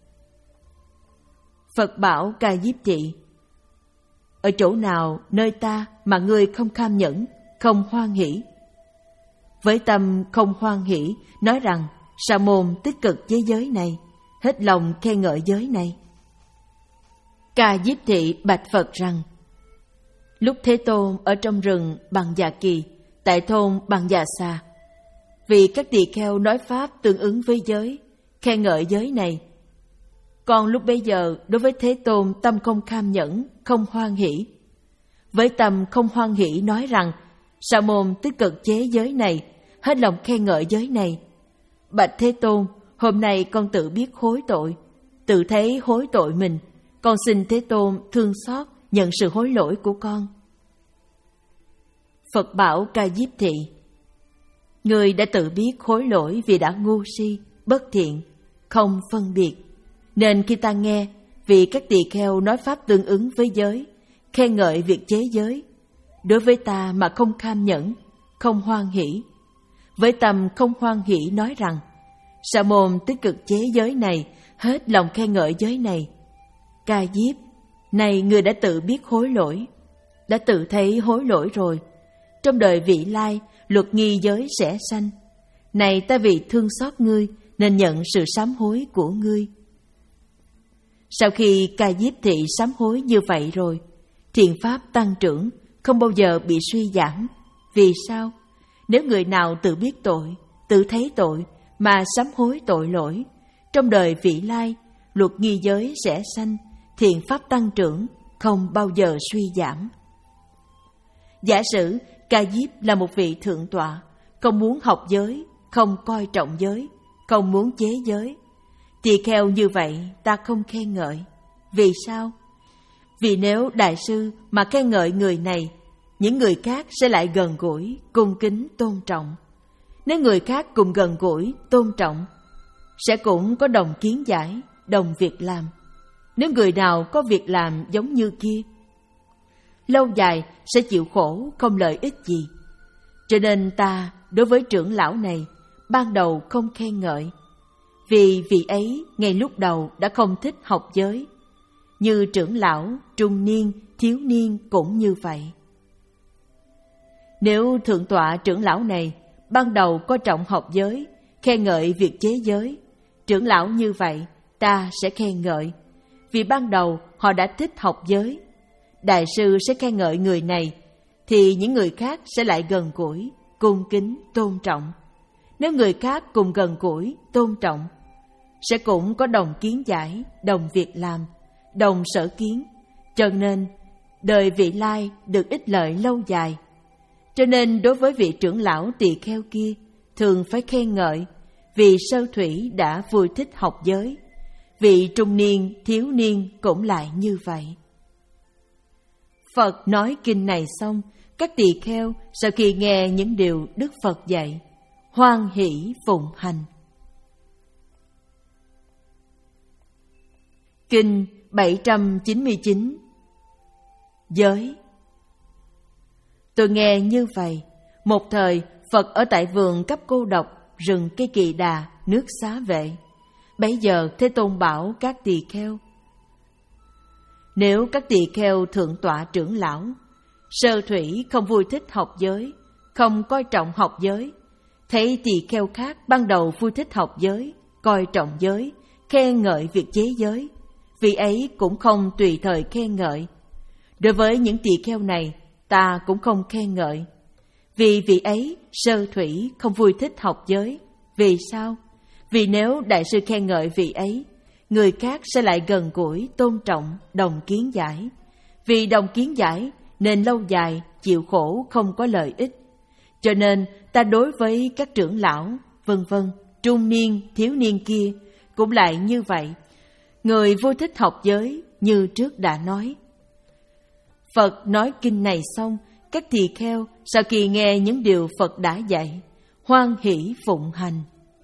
Phật bảo Ca Diếp Thị: Ở chỗ nào nơi ta mà ngươi không kham nhẫn, không hoan hỷ? Với tâm không hoan hỷ, nói rằng sa môn tích cực chế giới này, hết lòng khen ngợi giới này. Ca Diếp Thị bạch Phật rằng: Lúc Thế Tôn ở trong rừng Băng Già Kỳ, tại thôn Băng Già Xà, vì các tỳ kheo nói pháp tương ứng với giới, khen ngợi giới này, còn lúc bấy giờ đối với Thế Tôn tâm không kham nhẫn, không hoan hỷ. Với tâm không hoan hỷ, nói rằng sa môn tích cực chế giới này, hết lòng khen ngợi giới này. Bạch Thế Tôn, hôm nay con tự biết hối tội, tự thấy hối tội mình, con xin Thế Tôn thương xót nhận sự hối lỗi của con. Phật bảo Ca Diếp Thị: Ngươi đã tự biết hối lỗi vì đã ngu si, bất thiện, không phân biệt, nên khi ta nghe vì các tỳ kheo nói pháp tương ứng với giới, khen ngợi việc chế giới, đối với ta mà không kham nhẫn, không hoan hỷ. Với tâm không hoan hỷ, nói rằng sa môn tích cực chế giới này, hết lòng khen ngợi giới này. Ca Diếp, này ngươi đã tự biết hối lỗi, đã tự thấy hối lỗi rồi. Trong đời vị lai, luật nghi giới sẽ sanh. Này ta vì thương xót ngươi, nên nhận sự sám hối của ngươi. Sau khi Ca Diếp Thị sám hối như vậy rồi, thiện pháp tăng trưởng, không bao giờ bị suy giảm. Vì sao? Nếu người nào tự biết tội, tự thấy tội mà sám hối tội lỗi, trong đời vị lai, luật nghi giới sẽ sanh, thiện pháp tăng trưởng, không bao giờ suy giảm. Giả sử Ca Diếp là một vị thượng tọa, không muốn học giới, không coi trọng giới, không muốn chế giới, tỳ kheo như vậy ta không khen ngợi. Vì sao? Vì nếu đại sư mà khen ngợi người này, những người khác sẽ lại gần gũi, cung kính, tôn trọng. Nếu người khác cùng gần gũi, tôn trọng, sẽ cũng có đồng kiến giải, đồng việc làm. Nếu người nào có việc làm giống như kia, lâu dài sẽ chịu khổ, không lợi ích gì. Cho nên ta đối với trưởng lão này ban đầu không khen ngợi, vì vị ấy ngay lúc đầu đã không thích học giới. Như trưởng lão, trung niên, thiếu niên cũng như vậy. Nếu thượng tọa trưởng lão này ban đầu có trọng học giới, khen ngợi việc chế giới, trưởng lão như vậy ta sẽ khen ngợi, vì ban đầu họ đã thích học giới. Đại sư sẽ khen ngợi người này, thì những người khác sẽ lại gần gũi, cung kính, tôn trọng. nếu người khác cùng gần gũi, tôn trọng, sẽ cũng có đồng kiến giải, đồng việc làm, đồng sở kiến, cho nên đời vị lai được ích lợi lâu dài. Cho nên đối với vị trưởng lão tỳ kheo kia, thường phải khen ngợi, vì sơ thủy đã vui thích học giới, vị trung niên, thiếu niên cũng lại như vậy. Phật nói kinh này xong, các tỳ kheo sau khi nghe những điều Đức Phật dạy, hoan hỷ phụng hành. Kinh bảy trăm chín mươi chín. Giới. Tôi nghe như vậy, một thời Phật ở tại vườn cấp cô độc, rừng cây Kỳ Đà, nước Xá Vệ. Bấy giờ Thế Tôn bảo các tỳ kheo: nếu các tỳ kheo thượng tọa trưởng lão sơ thủy không vui thích học giới, không coi trọng học giới, thấy tỳ kheo khác ban đầu vui thích học giới, coi trọng giới, khen ngợi việc chế giới, vì ấy cũng không tùy thời khen ngợi. Đối với những tỳ kheo này, ta cũng không khen ngợi, vì vị ấy sơ thủy không vui thích học giới. Vì sao? Vì nếu đại sư khen ngợi vị ấy, người khác sẽ lại gần gũi, tôn trọng, đồng kiến giải. Vì đồng kiến giải nên lâu dài chịu khổ không có lợi ích. Cho nên ta đối với các trưởng lão, vân vân, trung niên, thiếu niên kia cũng lại như vậy. Người vui thích học giới như trước đã nói. Phật nói kinh này xong, các tỳ kheo sau khi nghe những điều Phật đã dạy, hoan hỷ phụng hành.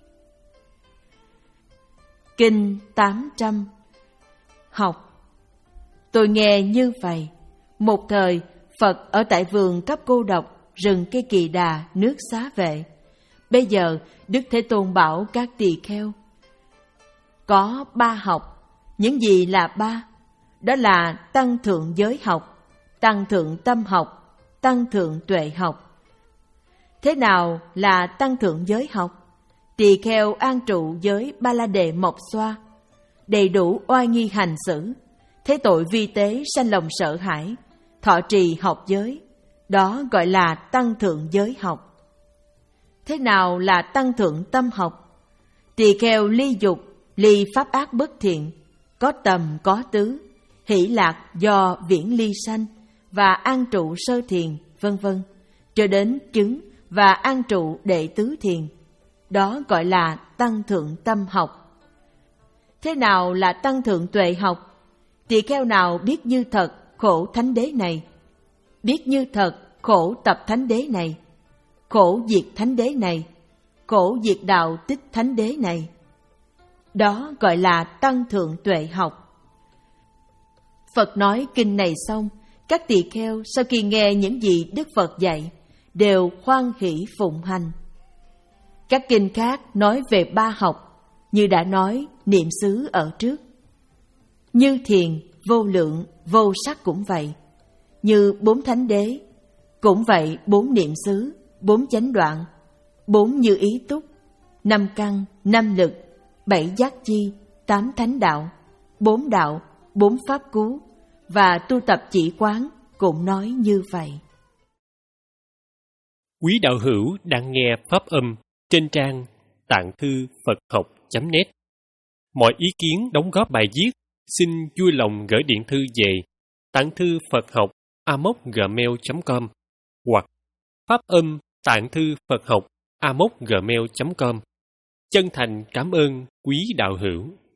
Kinh tám trăm. Học. Tôi nghe như vậy, một thời Phật ở tại vườn cấp cô độc, rừng cây Kỳ Đà, nước Xá Vệ. Bây giờ Đức Thế Tôn bảo các tỳ kheo: có ba học. Những gì là ba? Đó là tăng thượng giới học, tăng thượng tâm học, tăng thượng tuệ học. Thế nào là tăng thượng giới học? Tỳ kheo an trụ giới Ba La Đề Mộc Xoa, đầy đủ oai nghi hành xử, thế tội vi tế sanh lòng sợ hãi, thọ trì học giới, đó gọi là tăng thượng giới học. Thế nào là tăng thượng tâm học? Tỳ kheo ly dục, ly pháp ác bất thiện, có tầm có tứ, hỷ lạc do viễn ly sanh và an trụ sơ thiền, vân vân, cho đến chứng và an trụ đệ tứ thiền, đó gọi là tăng thượng tâm học. Thế nào là tăng thượng tuệ học? Tỳ kheo nào biết như thật khổ thánh đế này, biết như thật khổ tập thánh đế này, khổ diệt thánh đế này, khổ diệt đạo tích thánh đế này, đó gọi là tăng thượng tuệ học. Phật nói kinh này xong, các tỳ kheo sau khi nghe những gì Đức Phật dạy, đều hoan hỷ phụng hành. Các kinh khác nói về ba học, như đã nói niệm xứ ở trước. Như thiền, vô lượng, vô sắc cũng vậy. Như bốn thánh đế, cũng vậy bốn niệm xứ, bốn chánh đoạn, bốn như ý túc, năm căn, năm lực, bảy giác chi, tám thánh đạo, bốn đạo, bốn pháp cứu và tu tập chỉ quán cũng nói như vậy. Quý đạo hữu đang nghe pháp âm trên trang tạng thư Phật học chấm net. Mọi ý kiến đóng góp bài viết xin vui lòng gửi điện thư về tạng thư Phật học a m o c gmail chấm com hoặc pháp âm tạng thư Phật học a m o c gmail chấm com. Chân thành cảm ơn quý đạo hữu.